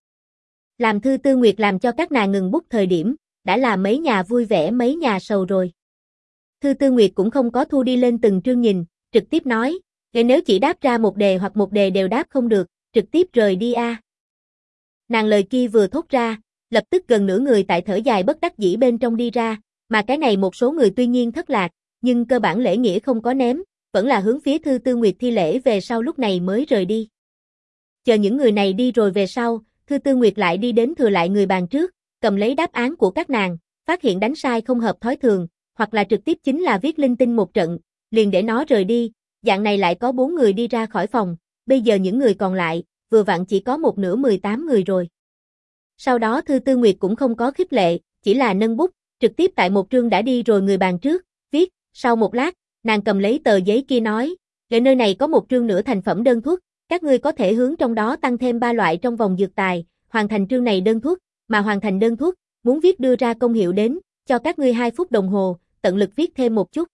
Làm Thư Tư Nguyệt làm cho các nàng ngừng bút thời điểm, đã là mấy nhà vui vẻ mấy nhà sầu rồi. Thư Tư Nguyệt cũng không có thu đi lên từng trương nhìn, trực tiếp nói, nếu chỉ đáp ra một đề hoặc một đề đều đáp không được, trực tiếp rời đi a. Nàng lời kia vừa thốt ra, lập tức gần nửa người tại thở dài bất đắc dĩ bên trong đi ra, mà cái này một số người tuy nhiên thất lạc, nhưng cơ bản lễ nghĩa không có ném, vẫn là hướng phía Thư Tư Nguyệt thi lễ về sau lúc này mới rời đi. Chờ những người này đi rồi về sau, Thư Tư Nguyệt lại đi đến thừa lại người bàn trước, cầm lấy đáp án của các nàng, phát hiện đánh sai không hợp thói thường, hoặc là trực tiếp chính là viết linh tinh một trận, liền để nó rời đi, dạng này lại có 4 người đi ra khỏi phòng, bây giờ những người còn lại, vừa vặn chỉ có một nửa 18 người rồi. Sau đó Thư Tư Nguyệt cũng không có khích lệ, chỉ là nâng bút, trực tiếp tại một trương đã đi rồi người bàn trước, viết, sau một lát, nàng cầm lấy tờ giấy kia nói, ở nơi này có một trương nửa thành phẩm đơn thuốc, các ngươi có thể hướng trong đó tăng thêm 3 loại trong vòng dược tài, hoàn thành trương này đơn thuốc, mà hoàn thành đơn thuốc, muốn viết đưa ra công hiệu đến, cho các ngươi 2 phút đồng hồ, tận lực viết thêm một chút.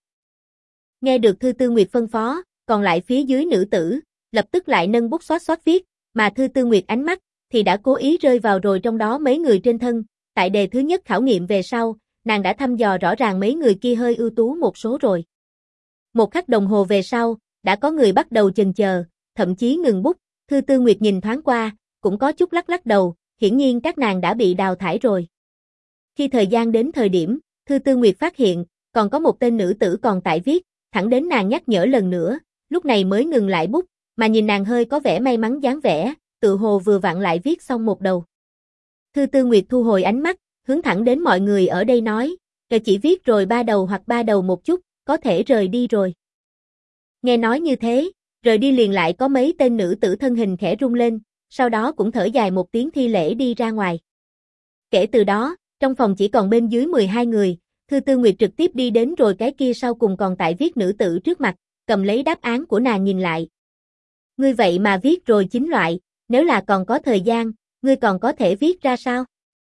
Nghe được Thư Tư Nguyệt phân phó, còn lại phía dưới nữ tử, lập tức lại nâng bút xoát viết, mà Thư Tư Nguyệt ánh mắt, thì đã cố ý rơi vào rồi trong đó mấy người trên thân, tại đề thứ nhất khảo nghiệm về sau, nàng đã thăm dò rõ ràng mấy người kia hơi ưu tú một số rồi. Một khắc đồng hồ về sau, đã có người bắt đầu chần chờ, thậm chí ngừng bút, Thư Tư Nguyệt nhìn thoáng qua, cũng có chút lắc đầu, hiển nhiên các nàng đã bị đào thải rồi. Khi thời gian đến thời điểm, Thư Tư Nguyệt phát hiện, còn có một tên nữ tử còn tại viết, thẳng đến nàng nhắc nhở lần nữa, lúc này mới ngừng lại bút, mà nhìn nàng hơi có vẻ may mắn dáng vẻ, tự hồ vừa vặn lại viết xong một đầu. Thư Tư Nguyệt thu hồi ánh mắt, hướng thẳng đến mọi người ở đây nói, chỉ viết rồi 3 đầu hoặc 3 đầu một chút, có thể rời đi rồi. Nghe nói như thế, rời đi liền lại có mấy tên nữ tử thân hình khẽ rung lên, sau đó cũng thở dài một tiếng thi lễ đi ra ngoài. Kể từ đó, trong phòng chỉ còn bên dưới 12 người, Thư Tư Nguyệt trực tiếp đi đến rồi cái kia sau cùng còn tại viết nữ tử trước mặt, cầm lấy đáp án của nàng nhìn lại. Ngươi vậy mà viết rồi 9 loại, nếu là còn có thời gian, ngươi còn có thể viết ra sao?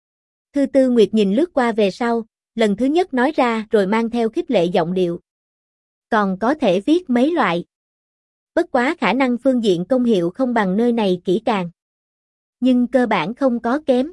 Thư Tư Nguyệt nhìn lướt qua về sau, lần thứ nhất nói ra rồi mang theo khích lệ giọng điệu. Còn có thể viết mấy loại. Bất quá khả năng phương diện công hiệu không bằng nơi này kỹ càng. Nhưng cơ bản không có kém.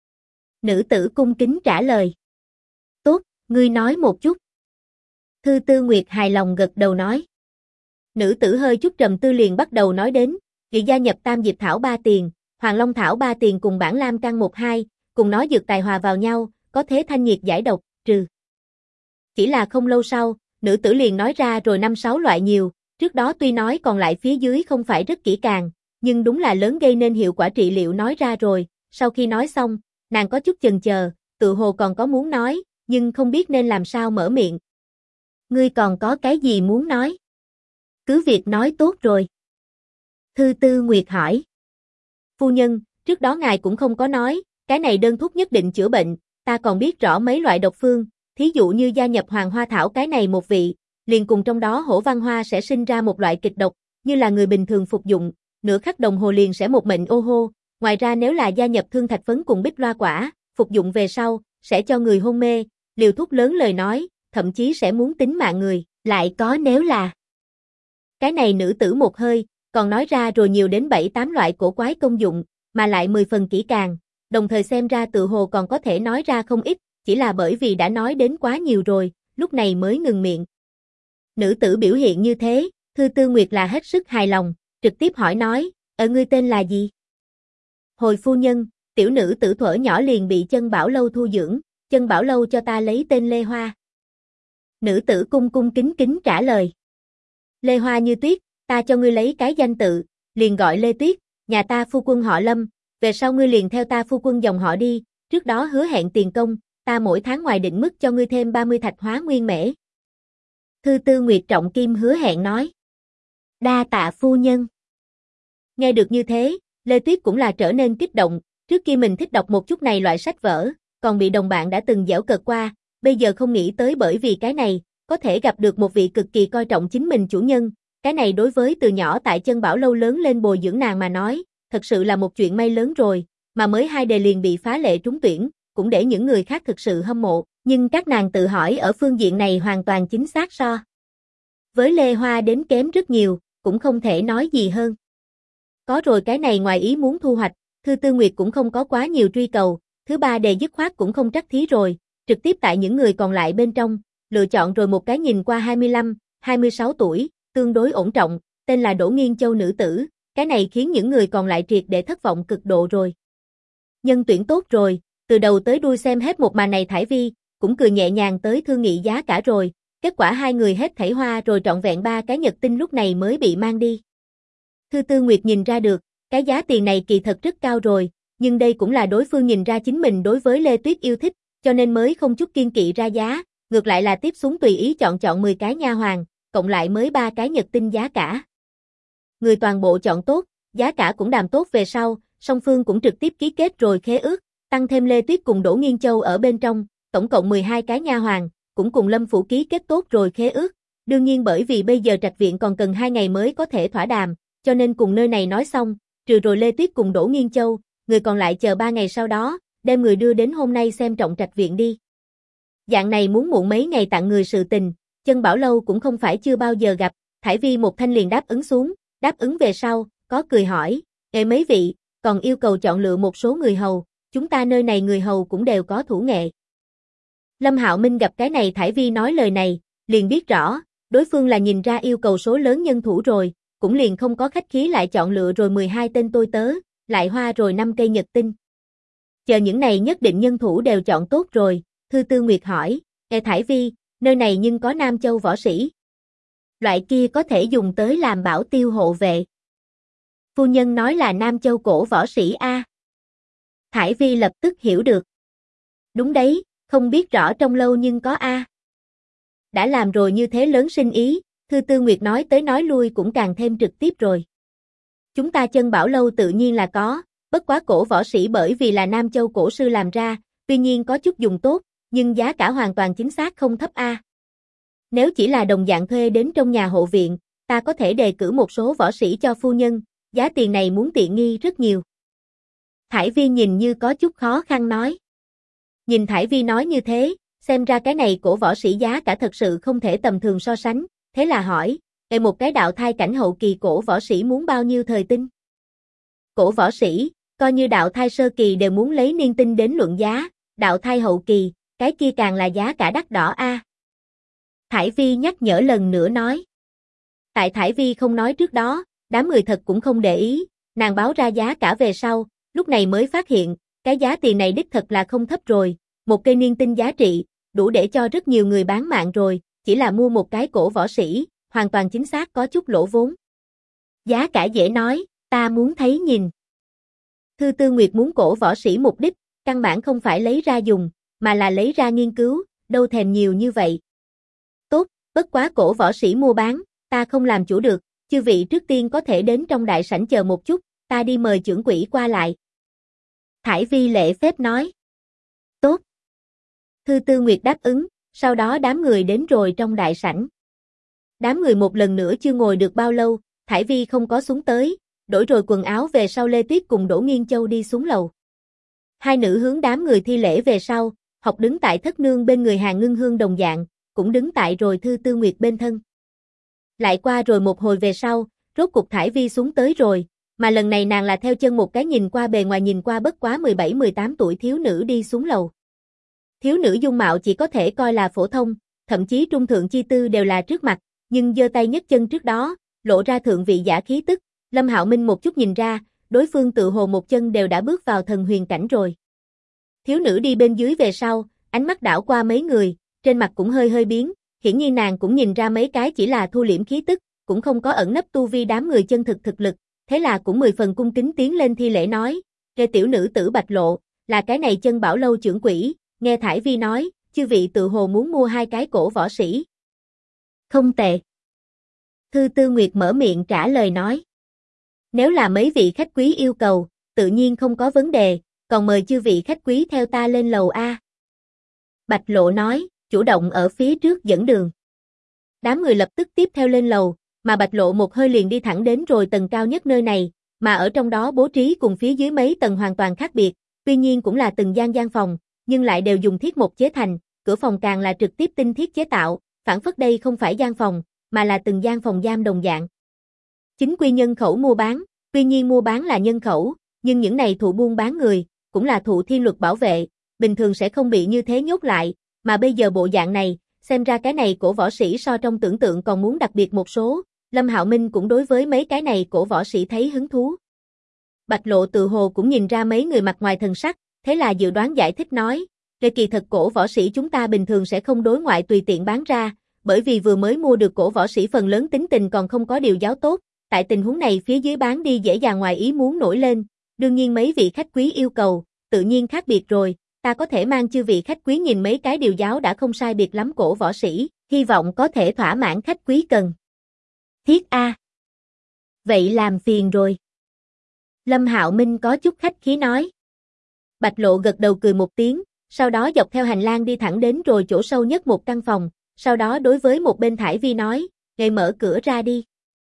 Nữ tử cung kính trả lời. Tốt, ngươi nói một chút. Thư Tư Nguyệt hài lòng gật đầu nói. Nữ tử hơi chút trầm tư liền bắt đầu nói đến, gia nhập Tam Diệp Thảo 3 tiền, Hoàng Long Thảo 3 tiền cùng Bản Lam Căn 1-2, cùng nó dược tài hòa vào nhau, có thế thanh nhiệt giải độc, trừ. Chỉ là không lâu sau, nữ tử liền nói ra rồi 5-6 loại nhiều, trước đó tuy nói còn lại phía dưới không phải rất kỹ càng, nhưng đúng là lớn gây nên hiệu quả trị liệu nói ra rồi, sau khi nói xong, nàng có chút chần chờ, tự hồ còn có muốn nói, nhưng không biết nên làm sao mở miệng. Ngươi còn có cái gì muốn nói? Cứ việc nói tốt rồi. Thư Tư Nguyệt hỏi. Phu nhân, trước đó ngài cũng không có nói, cái này đơn thuốc nhất định chữa bệnh, ta còn biết rõ mấy loại độc phương, thí dụ như gia nhập hoàng hoa thảo cái này một vị, liền cùng trong đó hổ văn hoa sẽ sinh ra một loại kịch độc, như là người bình thường phục dụng, nửa khắc đồng hồ liền sẽ một mệnh ô hô, ngoài ra nếu là gia nhập thương thạch phấn cùng bích loa quả, phục dụng về sau, sẽ cho người hôn mê, liều thuốc lớn lời nói, thậm chí sẽ muốn tính mạng người, lại có nếu là. Cái này nữ tử một hơi, còn nói ra rồi nhiều đến 7-8 loại cổ quái công dụng, mà lại 10 phần kỹ càng, đồng thời xem ra tự hồ còn có thể nói ra không ít, chỉ là bởi vì đã nói đến quá nhiều rồi, lúc này mới ngừng miệng. Nữ tử biểu hiện như thế, Thư Tư Nguyệt là hết sức hài lòng, trực tiếp hỏi nói, ngươi tên là gì? Hồi phu nhân, tiểu nữ tử thuở nhỏ liền bị Chân Bảo Lâu thu dưỡng, Chân Bảo Lâu cho ta lấy tên Lê Hoa. Nữ tử cung cung kính kính trả lời. Lê Hoa như tuyết, ta cho ngươi lấy cái danh tự, liền gọi Lê Tuyết, nhà ta phu quân họ Lâm, về sau ngươi liền theo ta phu quân dòng họ đi, trước đó hứa hẹn tiền công, ta mỗi tháng ngoài định mức cho ngươi thêm 30 thạch hóa nguyên mễ. Thư Tư Nguyệt trọng kim hứa hẹn nói. Đa tạ phu nhân. Nghe được như thế, Lê Tuyết cũng là trở nên kích động, trước kia mình thích đọc một chút này loại sách vở, còn bị đồng bạn đã từng giễu cợt qua, bây giờ không nghĩ tới bởi vì cái này, có thể gặp được một vị cực kỳ coi trọng chính mình chủ nhân, cái này đối với từ nhỏ tại Chân Bảo Lâu lớn lên bồi dưỡng nàng mà nói, thật sự là một chuyện may lớn rồi, mà mới 2 đề liền bị phá lệ trúng tuyển, cũng để những người khác thực sự hâm mộ, nhưng các nàng tự hỏi ở phương diện này hoàn toàn chính xác so. Với Lê Hoa đến kém rất nhiều, cũng không thể nói gì hơn. Có rồi cái này ngoài ý muốn thu hoạch, Thư Tư Nguyệt cũng không có quá nhiều truy cầu, thứ 3 đề dứt khoát cũng không trắc thí rồi, trực tiếp tại những người còn lại bên trong, lựa chọn rồi một cái nhìn qua 25-26 tuổi, tương đối ổn trọng, tên là Đỗ Nghiên Châu nữ tử, cái này khiến những người còn lại triệt để thất vọng cực độ rồi. Nhân tuyển tốt rồi, từ đầu tới đuôi xem hết một màn này Thải Vi, cũng cười nhẹ nhàng tới thương nghị giá cả rồi, kết quả hai người hết thảy hoa rồi trọn vẹn 3 cái nhật tinh lúc này mới bị mang đi. Thư Tư Nguyệt nhìn ra được, cái giá tiền này kỳ thật rất cao rồi, nhưng đây cũng là đối phương nhìn ra chính mình đối với Lê Tuyết yêu thích, cho nên mới không chút kiên kỵ ra giá, ngược lại là tiếp xuống tùy ý chọn 10 cái nha hoàn, cộng lại mới 3 cái nhật tinh giá cả. Người toàn bộ chọn tốt, giá cả cũng đàm tốt về sau, song phương cũng trực tiếp ký kết rồi khế ước, tăng thêm Lê Tuyết cùng Đỗ Nghiên Châu ở bên trong, tổng cộng 12 cái nha hoàn, cũng cùng Lâm phủ ký kết tốt rồi khế ước. Đương nhiên bởi vì bây giờ trạch viện còn cần 2 ngày mới có thể thỏa đàm, cho nên cùng nơi này nói xong, trừ rồi Lê Tuyết cùng Đỗ Nghiên Châu, người còn lại chờ 3 ngày sau đó, đem người đưa đến hôm nay xem trọng trạch viện đi. Dạng này muốn muộn mấy ngày tặng người sự tình, Chân Bảo Lâu cũng không phải chưa bao giờ gặp, Thải Vi một thanh liền đáp ứng xuống, đáp ứng về sau, có cười hỏi, mấy vị, còn yêu cầu chọn lựa một số người hầu, chúng ta nơi này người hầu cũng đều có thủ nghệ. Lâm Hạo Minh gặp cái này Thải Vi nói lời này, liền biết rõ, đối phương là nhìn ra yêu cầu số lớn nhân thủ rồi, cũng liền không có khách khí lại chọn lựa rồi 12 tên tôi tớ, lại hoa rồi 5 cây nhật tinh. Chờ những này nhất định nhân thủ đều chọn tốt rồi, Thư Tư Nguyệt hỏi, Thải Vi, nơi này nhưng có Nam Châu võ sĩ. Loại kia có thể dùng tới làm bảo tiêu hộ vệ. Phu nhân nói là Nam Châu cổ võ sĩ A. Thải Vi lập tức hiểu được. Đúng đấy, không biết rõ trong lâu nhưng có A. Đã làm rồi như thế lớn sinh ý, Thư Tư Nguyệt nói tới nói lui cũng càng thêm trực tiếp rồi. Chúng ta Chân Bảo Lâu tự nhiên là có, bất quá cổ võ sĩ bởi vì là Nam Châu cổ sư làm ra, tuy nhiên có chút dùng tốt, nhưng giá cả hoàn toàn chính xác không thấp A. Nếu chỉ là đồng dạng thuê đến trong nhà hộ viện, ta có thể đề cử một số võ sĩ cho phu nhân, giá tiền này muốn tiện nghi rất nhiều. Thải Vi nhìn như có chút khó khăn nói. Nhìn Thải Vi nói như thế, xem ra cái này cổ võ sĩ giá cả thật sự không thể tầm thường so sánh, thế là hỏi, một cái đạo thai cảnh hậu kỳ cổ võ sĩ muốn bao nhiêu thời tinh? Cổ võ sĩ, coi như đạo thai sơ kỳ đều muốn lấy niên tinh đến luận giá, đạo thai hậu kỳ, cái kia càng là giá cả đắt đỏ A. Thải Vi nhắc nhở lần nữa nói. Tại Thải Vi không nói trước đó, đám người thật cũng không để ý, nàng báo ra giá cả về sau, lúc này mới phát hiện, cái giá tiền này đích thật là không thấp rồi, một cây niên tinh giá trị, đủ để cho rất nhiều người bán mạng rồi, chỉ là mua một cái cổ võ sĩ, hoàn toàn chính xác có chút lỗ vốn. Giá cả dễ nói, ta muốn thấy nhìn. Thư Tư Nguyệt muốn cổ võ sĩ mục đích, căn bản không phải lấy ra dùng, mà là lấy ra nghiên cứu, đâu thèm nhiều như vậy. Tốt, bất quá cổ võ sĩ mua bán, ta không làm chủ được, chư vị trước tiên có thể đến trong đại sảnh chờ một chút, ta đi mời trưởng quỹ qua lại. Thải Vi lễ phép nói. Tốt. Thư Tư Nguyệt đáp ứng, sau đó đám người đến rồi trong đại sảnh. Đám người một lần nữa chưa ngồi được bao lâu, Thải Vi không có xuống tới, đổi rồi quần áo về sau Lê Tuyết cùng Đỗ Nghiên Châu đi xuống lầu. Hai nữ hướng đám người thi lễ về sau, học đứng tại thất nương bên người Hàn Ngưng Hương đồng dạng, cũng đứng tại rồi Thư Tư Nguyệt bên thân. Lại qua rồi một hồi về sau, rốt cục Thải Vi xuống tới rồi, mà lần này nàng là theo chân một cái nhìn qua bề ngoài nhìn qua bất quá 17-18 tuổi thiếu nữ đi xuống lầu. Thiếu nữ dung mạo chỉ có thể coi là phổ thông, thậm chí trung thượng chi tư đều là trước mặt, nhưng giơ tay nhấc chân trước đó, lộ ra thượng vị giả khí tức, Lâm Hạo Minh một chút nhìn ra, đối phương tự hồ một chân đều đã bước vào thần huyền cảnh rồi. Thiếu nữ đi bên dưới về sau, ánh mắt đảo qua mấy người, trên mặt cũng hơi hơi biến, hiển nhiên nàng cũng nhìn ra mấy cái chỉ là thu liễm khí tức, cũng không có ẩn nấp tu vi đám người chân thực lực, thế là cũng 10 phần cung kính tiến lên thi lễ nói, "Kê tiểu nữ tử Bạch Lộ, là cái này Chân Bảo lâu trưởng quỹ." Nghe Thải Vi nói, chư vị tự hồ muốn mua 2 cái cổ võ sĩ. Không tệ. Thư Tư Nguyệt mở miệng trả lời nói. Nếu là mấy vị khách quý yêu cầu, tự nhiên không có vấn đề, còn mời chư vị khách quý theo ta lên lầu A. Bạch Lộ nói, chủ động ở phía trước dẫn đường. Đám người lập tức tiếp theo lên lầu, mà Bạch Lộ một hơi liền đi thẳng đến rồi tầng cao nhất nơi này, mà ở trong đó bố trí cùng phía dưới mấy tầng hoàn toàn khác biệt, tuy nhiên cũng là từng gian phòng, nhưng lại đều dùng thiết mộc chế thành, cửa phòng càng là trực tiếp tinh thiết chế tạo, phản phất đây không phải gian phòng, mà là từng gian phòng giam đồng dạng. Chính quy nhân khẩu mua bán, tuy nhiên mua bán là nhân khẩu, nhưng những này thụ buôn bán người, cũng là thụ thiên luật bảo vệ, bình thường sẽ không bị như thế nhốt lại, mà bây giờ bộ dạng này, xem ra cái này cổ võ sĩ so trong tưởng tượng còn muốn đặc biệt một số, Lâm Hạo Minh cũng đối với mấy cái này cổ võ sĩ thấy hứng thú. Bạch Lộ tự hồ cũng nhìn ra mấy người mặt ngoài thần sắc, thế là dự đoán giải thích nói, về kỳ thật cổ võ sĩ chúng ta bình thường sẽ không đối ngoại tùy tiện bán ra, bởi vì vừa mới mua được cổ võ sĩ phần lớn tính tình còn không có điều giáo tốt, tại tình huống này phía dưới bán đi dễ dàng ngoài ý muốn nổi lên, đương nhiên mấy vị khách quý yêu cầu, tự nhiên khác biệt rồi, ta có thể mang chư vị khách quý nhìn mấy cái điều giáo đã không sai biệt lắm cổ võ sĩ, hy vọng có thể thỏa mãn khách quý cần. Thiết A. Vậy làm phiền rồi. Lâm Hạo Minh có chút khách khí nói. Bạch Lộ gật đầu cười một tiếng, sau đó dọc theo hành lang đi thẳng đến rồi chỗ sâu nhất một căn phòng, sau đó đối với một bên Thải Vi nói, "Ngài mở cửa ra đi."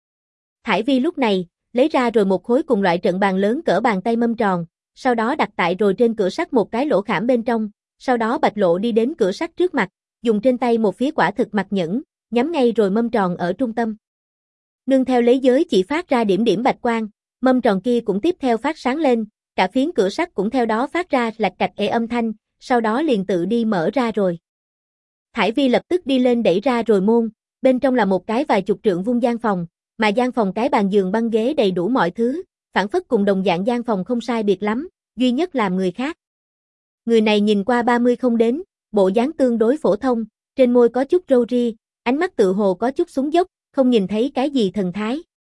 Thải Vi lúc này, lấy ra rồi một khối cùng loại trận bàn lớn cỡ bàn tay mâm tròn, sau đó đặt tại rồi trên cửa sắt một cái lỗ khảm bên trong, sau đó Bạch Lộ đi đến cửa sắt trước mặt, dùng trên tay một phía quả thực mặt nhẫn, nhắm ngay rồi mâm tròn ở trung tâm. Nương theo lấy giới chỉ phát ra điểm điểm bạch quang, mâm tròn kia cũng tiếp theo phát sáng lên, cả phiến cửa sắt cũng theo đó phát ra lạch cạch ệ âm thanh, sau đó liền tự đi mở ra rồi. Thải Vi lập tức đi lên đẩy ra rồi môn, bên trong là một cái vài chục trượng vuông gian phòng, mà gian phòng cái bàn giường băng ghế đầy đủ mọi thứ, phản phất cùng đồng dạng gian phòng không sai biệt lắm, duy nhất làm người khác. Người này nhìn qua 30 không đến, bộ dáng tương đối phổ thông, trên môi có chút râu ria, ánh mắt tự hồ có chút xuống dốc, không nhìn thấy cái gì thần thái.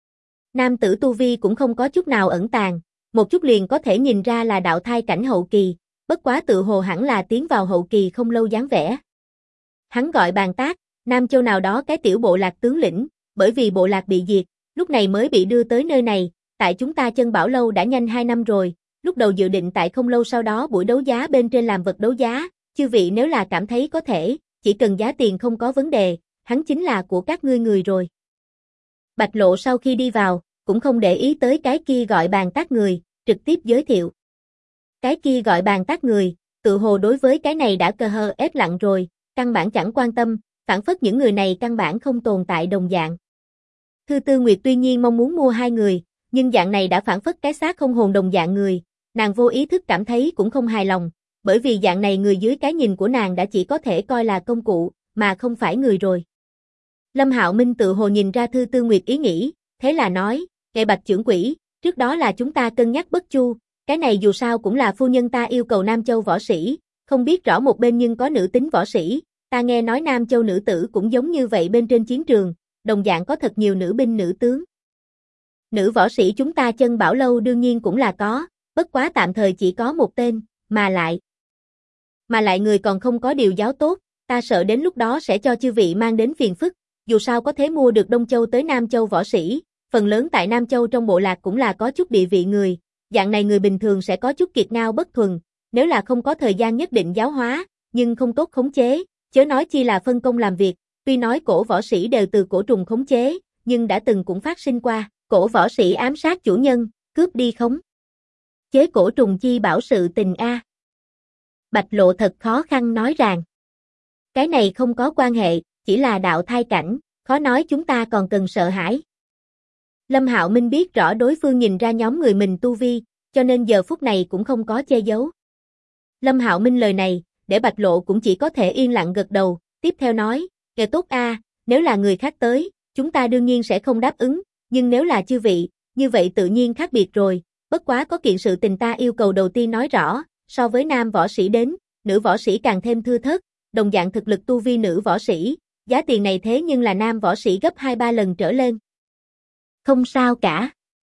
Nam tử tu vi cũng không có chút nào ẩn tàng, một chút liền có thể nhìn ra là đạo thai cảnh hậu kỳ, bất quá tự hồ hẳn là tiến vào hậu kỳ không lâu dáng vẻ. Hắn gọi Bàn Tác, Nam Châu nào đó cái tiểu bộ lạc tướng lĩnh, bởi vì bộ lạc bị diệt, lúc này mới bị đưa tới nơi này, tại chúng ta Chân Bảo lâu đã nhanh 2 năm rồi, lúc đầu dự định tại không lâu sau đó buổi đấu giá bên trên làm vật đấu giá, chư vị nếu là cảm thấy có thể, chỉ cần giá tiền không có vấn đề, hắn chính là của các ngươi người rồi. Bạch Lộ sau khi đi vào, cũng không để ý tới cái kia gọi Bàn Tác người, trực tiếp giới thiệu. Cái kia gọi Bàn Tác người, tự hồ đối với cái này đã cờ hờ ép lặng rồi, căn bản chẳng quan tâm, phản phất những người này căn bản không tồn tại đồng dạng. Thư Tư Nguyệt tuy nhiên mong muốn mua 2 người, nhưng dạng này đã phản phất cái xác không hồn đồng dạng người, nàng vô ý thức cảm thấy cũng không hài lòng, bởi vì dạng này người dưới cái nhìn của nàng đã chỉ có thể coi là công cụ, mà không phải người rồi. Lâm Hạo Minh tự hồ nhìn ra Thư Tư Nguyệt ý nghĩ, thế là nói, "Ngài Bạch trưởng quỹ, trước đó là chúng ta cân nhắc bất chu, Cái này dù sao cũng là phu nhân ta yêu cầu Nam Châu võ sĩ, không biết rõ một bên nhưng có nữ tính võ sĩ, ta nghe nói Nam Châu nữ tử cũng giống như vậy bên trên chiến trường, đồng dạng có thật nhiều nữ binh nữ tướng. Nữ võ sĩ chúng ta Chân Bảo Lâu đương nhiên cũng là có, bất quá tạm thời chỉ có một tên, mà lại người còn không có điều giáo tốt, ta sợ đến lúc đó sẽ cho chư vị mang đến phiền phức, dù sao có thể mua được Đông Châu tới Nam Châu võ sĩ, phần lớn tại Nam Châu trong bộ lạc cũng là có chút địa vị người, dạng này người bình thường sẽ có chút kiệt ngao bất thuần, nếu là không có thời gian nhất định giáo hóa, nhưng không tốt khống chế, chớ nói chi là phân công làm việc, tuy nói cổ võ sĩ đều từ cổ trùng khống chế, nhưng đã từng cũng phát sinh qua, cổ võ sĩ ám sát chủ nhân, cướp đi khống chế cổ trùng chi bảo sự tình a. Bạch Lộ thật khó khăn nói rằng, cái này không có quan hệ, chỉ là đạo thai cảnh, khó nói chúng ta còn cần sợ hãi. Lâm Hạo Minh biết rõ đối phương nhìn ra nhóm người mình tu vi, cho nên giờ phút này cũng không có che giấu. Lâm Hạo Minh lời này, để Bạch Lộ cũng chỉ có thể yên lặng gật đầu, tiếp theo nói, nghe tốt a, nếu là người khác tới, chúng ta đương nhiên sẽ không đáp ứng, nhưng nếu là chư vị, như vậy tự nhiên khác biệt rồi, bất quá có kiện sự tình ta yêu cầu đầu tiên nói rõ, so với nam võ sĩ đến, nữ võ sĩ càng thêm thưa thớt, đồng dạng thực lực tu vi nữ võ sĩ, giá tiền này thế nhưng là nam võ sĩ gấp 2-3 lần trở lên. Không sao cả.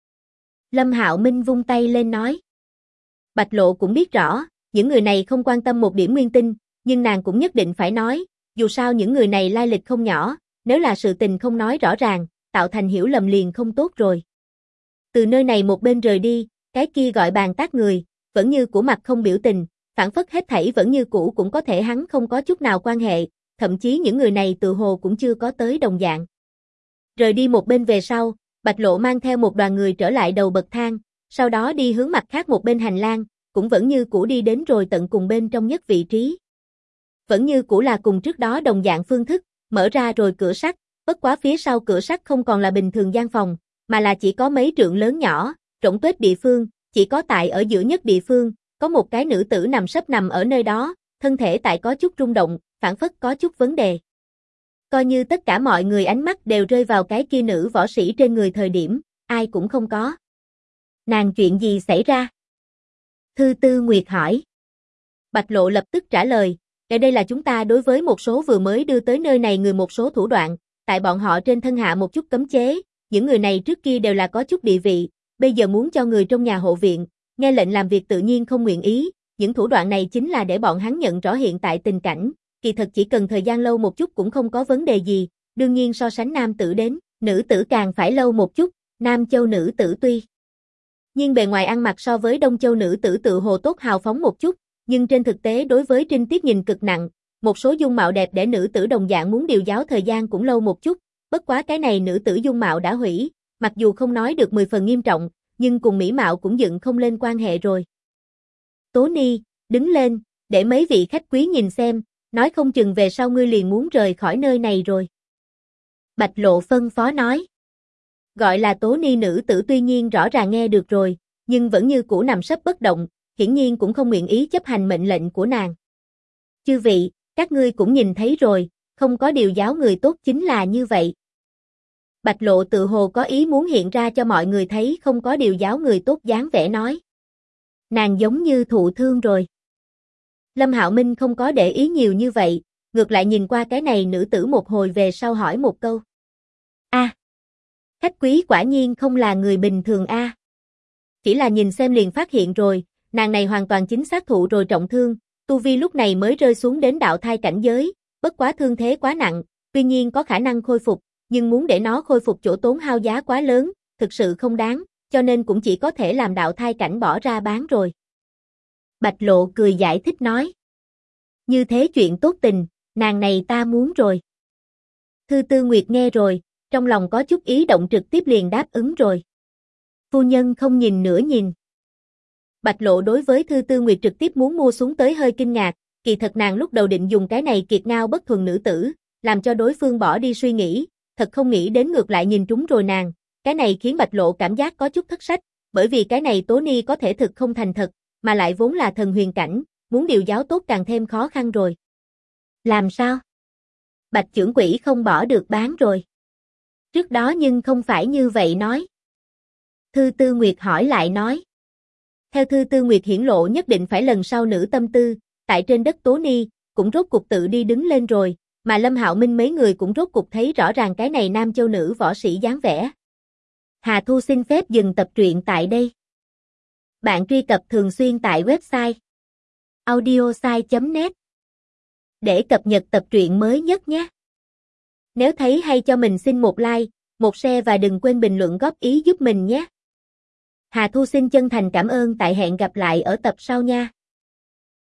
Lâm Hạo Minh vung tay lên nói. Bạch Lộ cũng biết rõ, những người này không quan tâm một điểm nguyên tinh, nhưng nàng cũng nhất định phải nói, dù sao những người này lai lịch không nhỏ, nếu là sự tình không nói rõ ràng, tạo thành hiểu lầm liền không tốt rồi. Từ nơi này một bên rời đi, cái kia gọi bàn tác người, vẫn như cũ mặt không biểu tình, phản phất hết thảy vẫn như cũ cũng có thể hắn không có chút nào quan hệ, thậm chí những người này tự hồ cũng chưa có tới đồng dạng. Rời đi một bên về sau, Bạch Lộ mang theo một đoàn người trở lại đầu bậc thang, sau đó đi hướng mặt khác một bên hành lang, cũng vẫn như cũ đi đến rồi tận cùng bên trong nhất vị trí. Vẫn như cũ là cùng trước đó đồng dạng phương thức, mở ra rồi cửa sắt, bất quá phía sau cửa sắt không còn là bình thường gian phòng, mà là chỉ có mấy trượng lớn nhỏ, rỗng tuếch địa phương, chỉ có tại ở giữa nhất địa phương, có một cái nữ tử nằm sấp nằm ở nơi đó, thân thể tại có chút rung động, phản phất có chút vấn đề. Coi như tất cả mọi người ánh mắt đều rơi vào cái kia nữ võ sĩ trên người thời điểm, ai cũng không có. Nàng chuyện gì xảy ra? Thư Tư Nguyệt hỏi. Bạch Lộ lập tức trả lời, đây là chúng ta đối với một số vừa mới đưa tới nơi này người một số thủ đoạn, tại bọn họ trên thân hạ một chút cấm chế, những người này trước kia đều là có chút địa vị, bây giờ muốn cho người trong nhà hộ viện, nghe lệnh làm việc tự nhiên không nguyện ý, những thủ đoạn này chính là để bọn hắn nhận rõ hiện tại tình cảnh, kỳ thật chỉ cần thời gian lâu một chút cũng không có vấn đề gì, đương nhiên so sánh nam tử đến, nữ tử càng phải lâu một chút, Nam Châu nữ tử tuy nhưng bề ngoài ăn mặc so với Đông Châu nữ tử tự hồ tốt hào phóng một chút, nhưng trên thực tế đối với trinh tiết nhìn cực nặng, một số dung mạo đẹp để nữ tử đồng dạng muốn điều giáo thời gian cũng lâu một chút, bất quá cái này nữ tử dung mạo đã hủy, mặc dù không nói được 10 phần nghiêm trọng, nhưng cùng mỹ mạo cũng dựng không lên quan hệ rồi. Tố Ni, đứng lên, để mấy vị khách quý nhìn xem, nói không chừng về sau ngươi liền muốn rời khỏi nơi này rồi. Bạch Lộ phân phó nói. Gọi là Tố Ni nữ tử tuy nhiên rõ ràng nghe được rồi, nhưng vẫn như cũ nằm sấp bất động, hiển nhiên cũng không nguyện ý chấp hành mệnh lệnh của nàng. Chư vị, các ngươi cũng nhìn thấy rồi, không có điều giáo người tốt chính là như vậy. Bạch Lộ tự hồ có ý muốn hiện ra cho mọi người thấy không có điều giáo người tốt dáng vẻ nói. Nàng giống như thụ thương rồi. Lâm Hạo Minh không có để ý nhiều như vậy, ngược lại nhìn qua cái này nữ tử một hồi về sau hỏi một câu. Khách quý quả nhiên không là người bình thường a. Chỉ là nhìn xem liền phát hiện rồi, nàng này hoàn toàn chính xác thụ rồi trọng thương, tu vi lúc này mới rơi xuống đến đạo thai cảnh giới, bất quá thương thế quá nặng, tuy nhiên có khả năng khôi phục, nhưng muốn để nó khôi phục chỗ tốn hao giá quá lớn, thực sự không đáng, cho nên cũng chỉ có thể làm đạo thai cảnh bỏ ra bán rồi. Bạch Lộ cười giải thích nói. Như thế chuyện tốt tình, nàng này ta muốn rồi. Thư Tư Nguyệt nghe rồi, trong lòng có chút ý động trực tiếp liền đáp ứng rồi. Phu nhân không nhìn nữa nhìn. Bạch Lộ đối với Thư Tư Nguyệt trực tiếp muốn mua xuống tới hơi kinh ngạc, kỳ thật nàng lúc đầu định dùng cái này kiệt ngao bất thuần nữ tử, làm cho đối phương bỏ đi suy nghĩ, thật không nghĩ đến ngược lại nhìn trúng rồi nàng, cái này khiến Bạch Lộ cảm giác có chút thất sách, bởi vì cái này Tố Ni có thể thực không thành thật, mà lại vốn là thần huyền cảnh, muốn điều giáo tốt càng thêm khó khăn rồi. Làm sao? Bạch trưởng quỹ không bỏ được bán rồi. Trước đó nhưng không phải như vậy nói. Thư Tư Nguyệt hỏi lại nói. Theo thư Tư Nguyệt hiển lộ nhất định phải lần sau nữ tâm tư, tại trên đất Tố Ni, cũng rốt cục tự đi đứng lên rồi, mà Lâm Hạo Minh mấy người cũng rốt cục thấy rõ ràng cái này nam châu nữ võ sĩ dáng vẻ. Hà Thu xin phép dừng tập truyện tại đây. Bạn truy cập thường xuyên tại website audiosai.net để cập nhật tập truyện mới nhất nhé. Nếu thấy hay cho mình xin một like, một share và đừng quên bình luận góp ý giúp mình nhé. Hà Thu xin chân thành cảm ơn, tại hẹn gặp lại ở tập sau nha.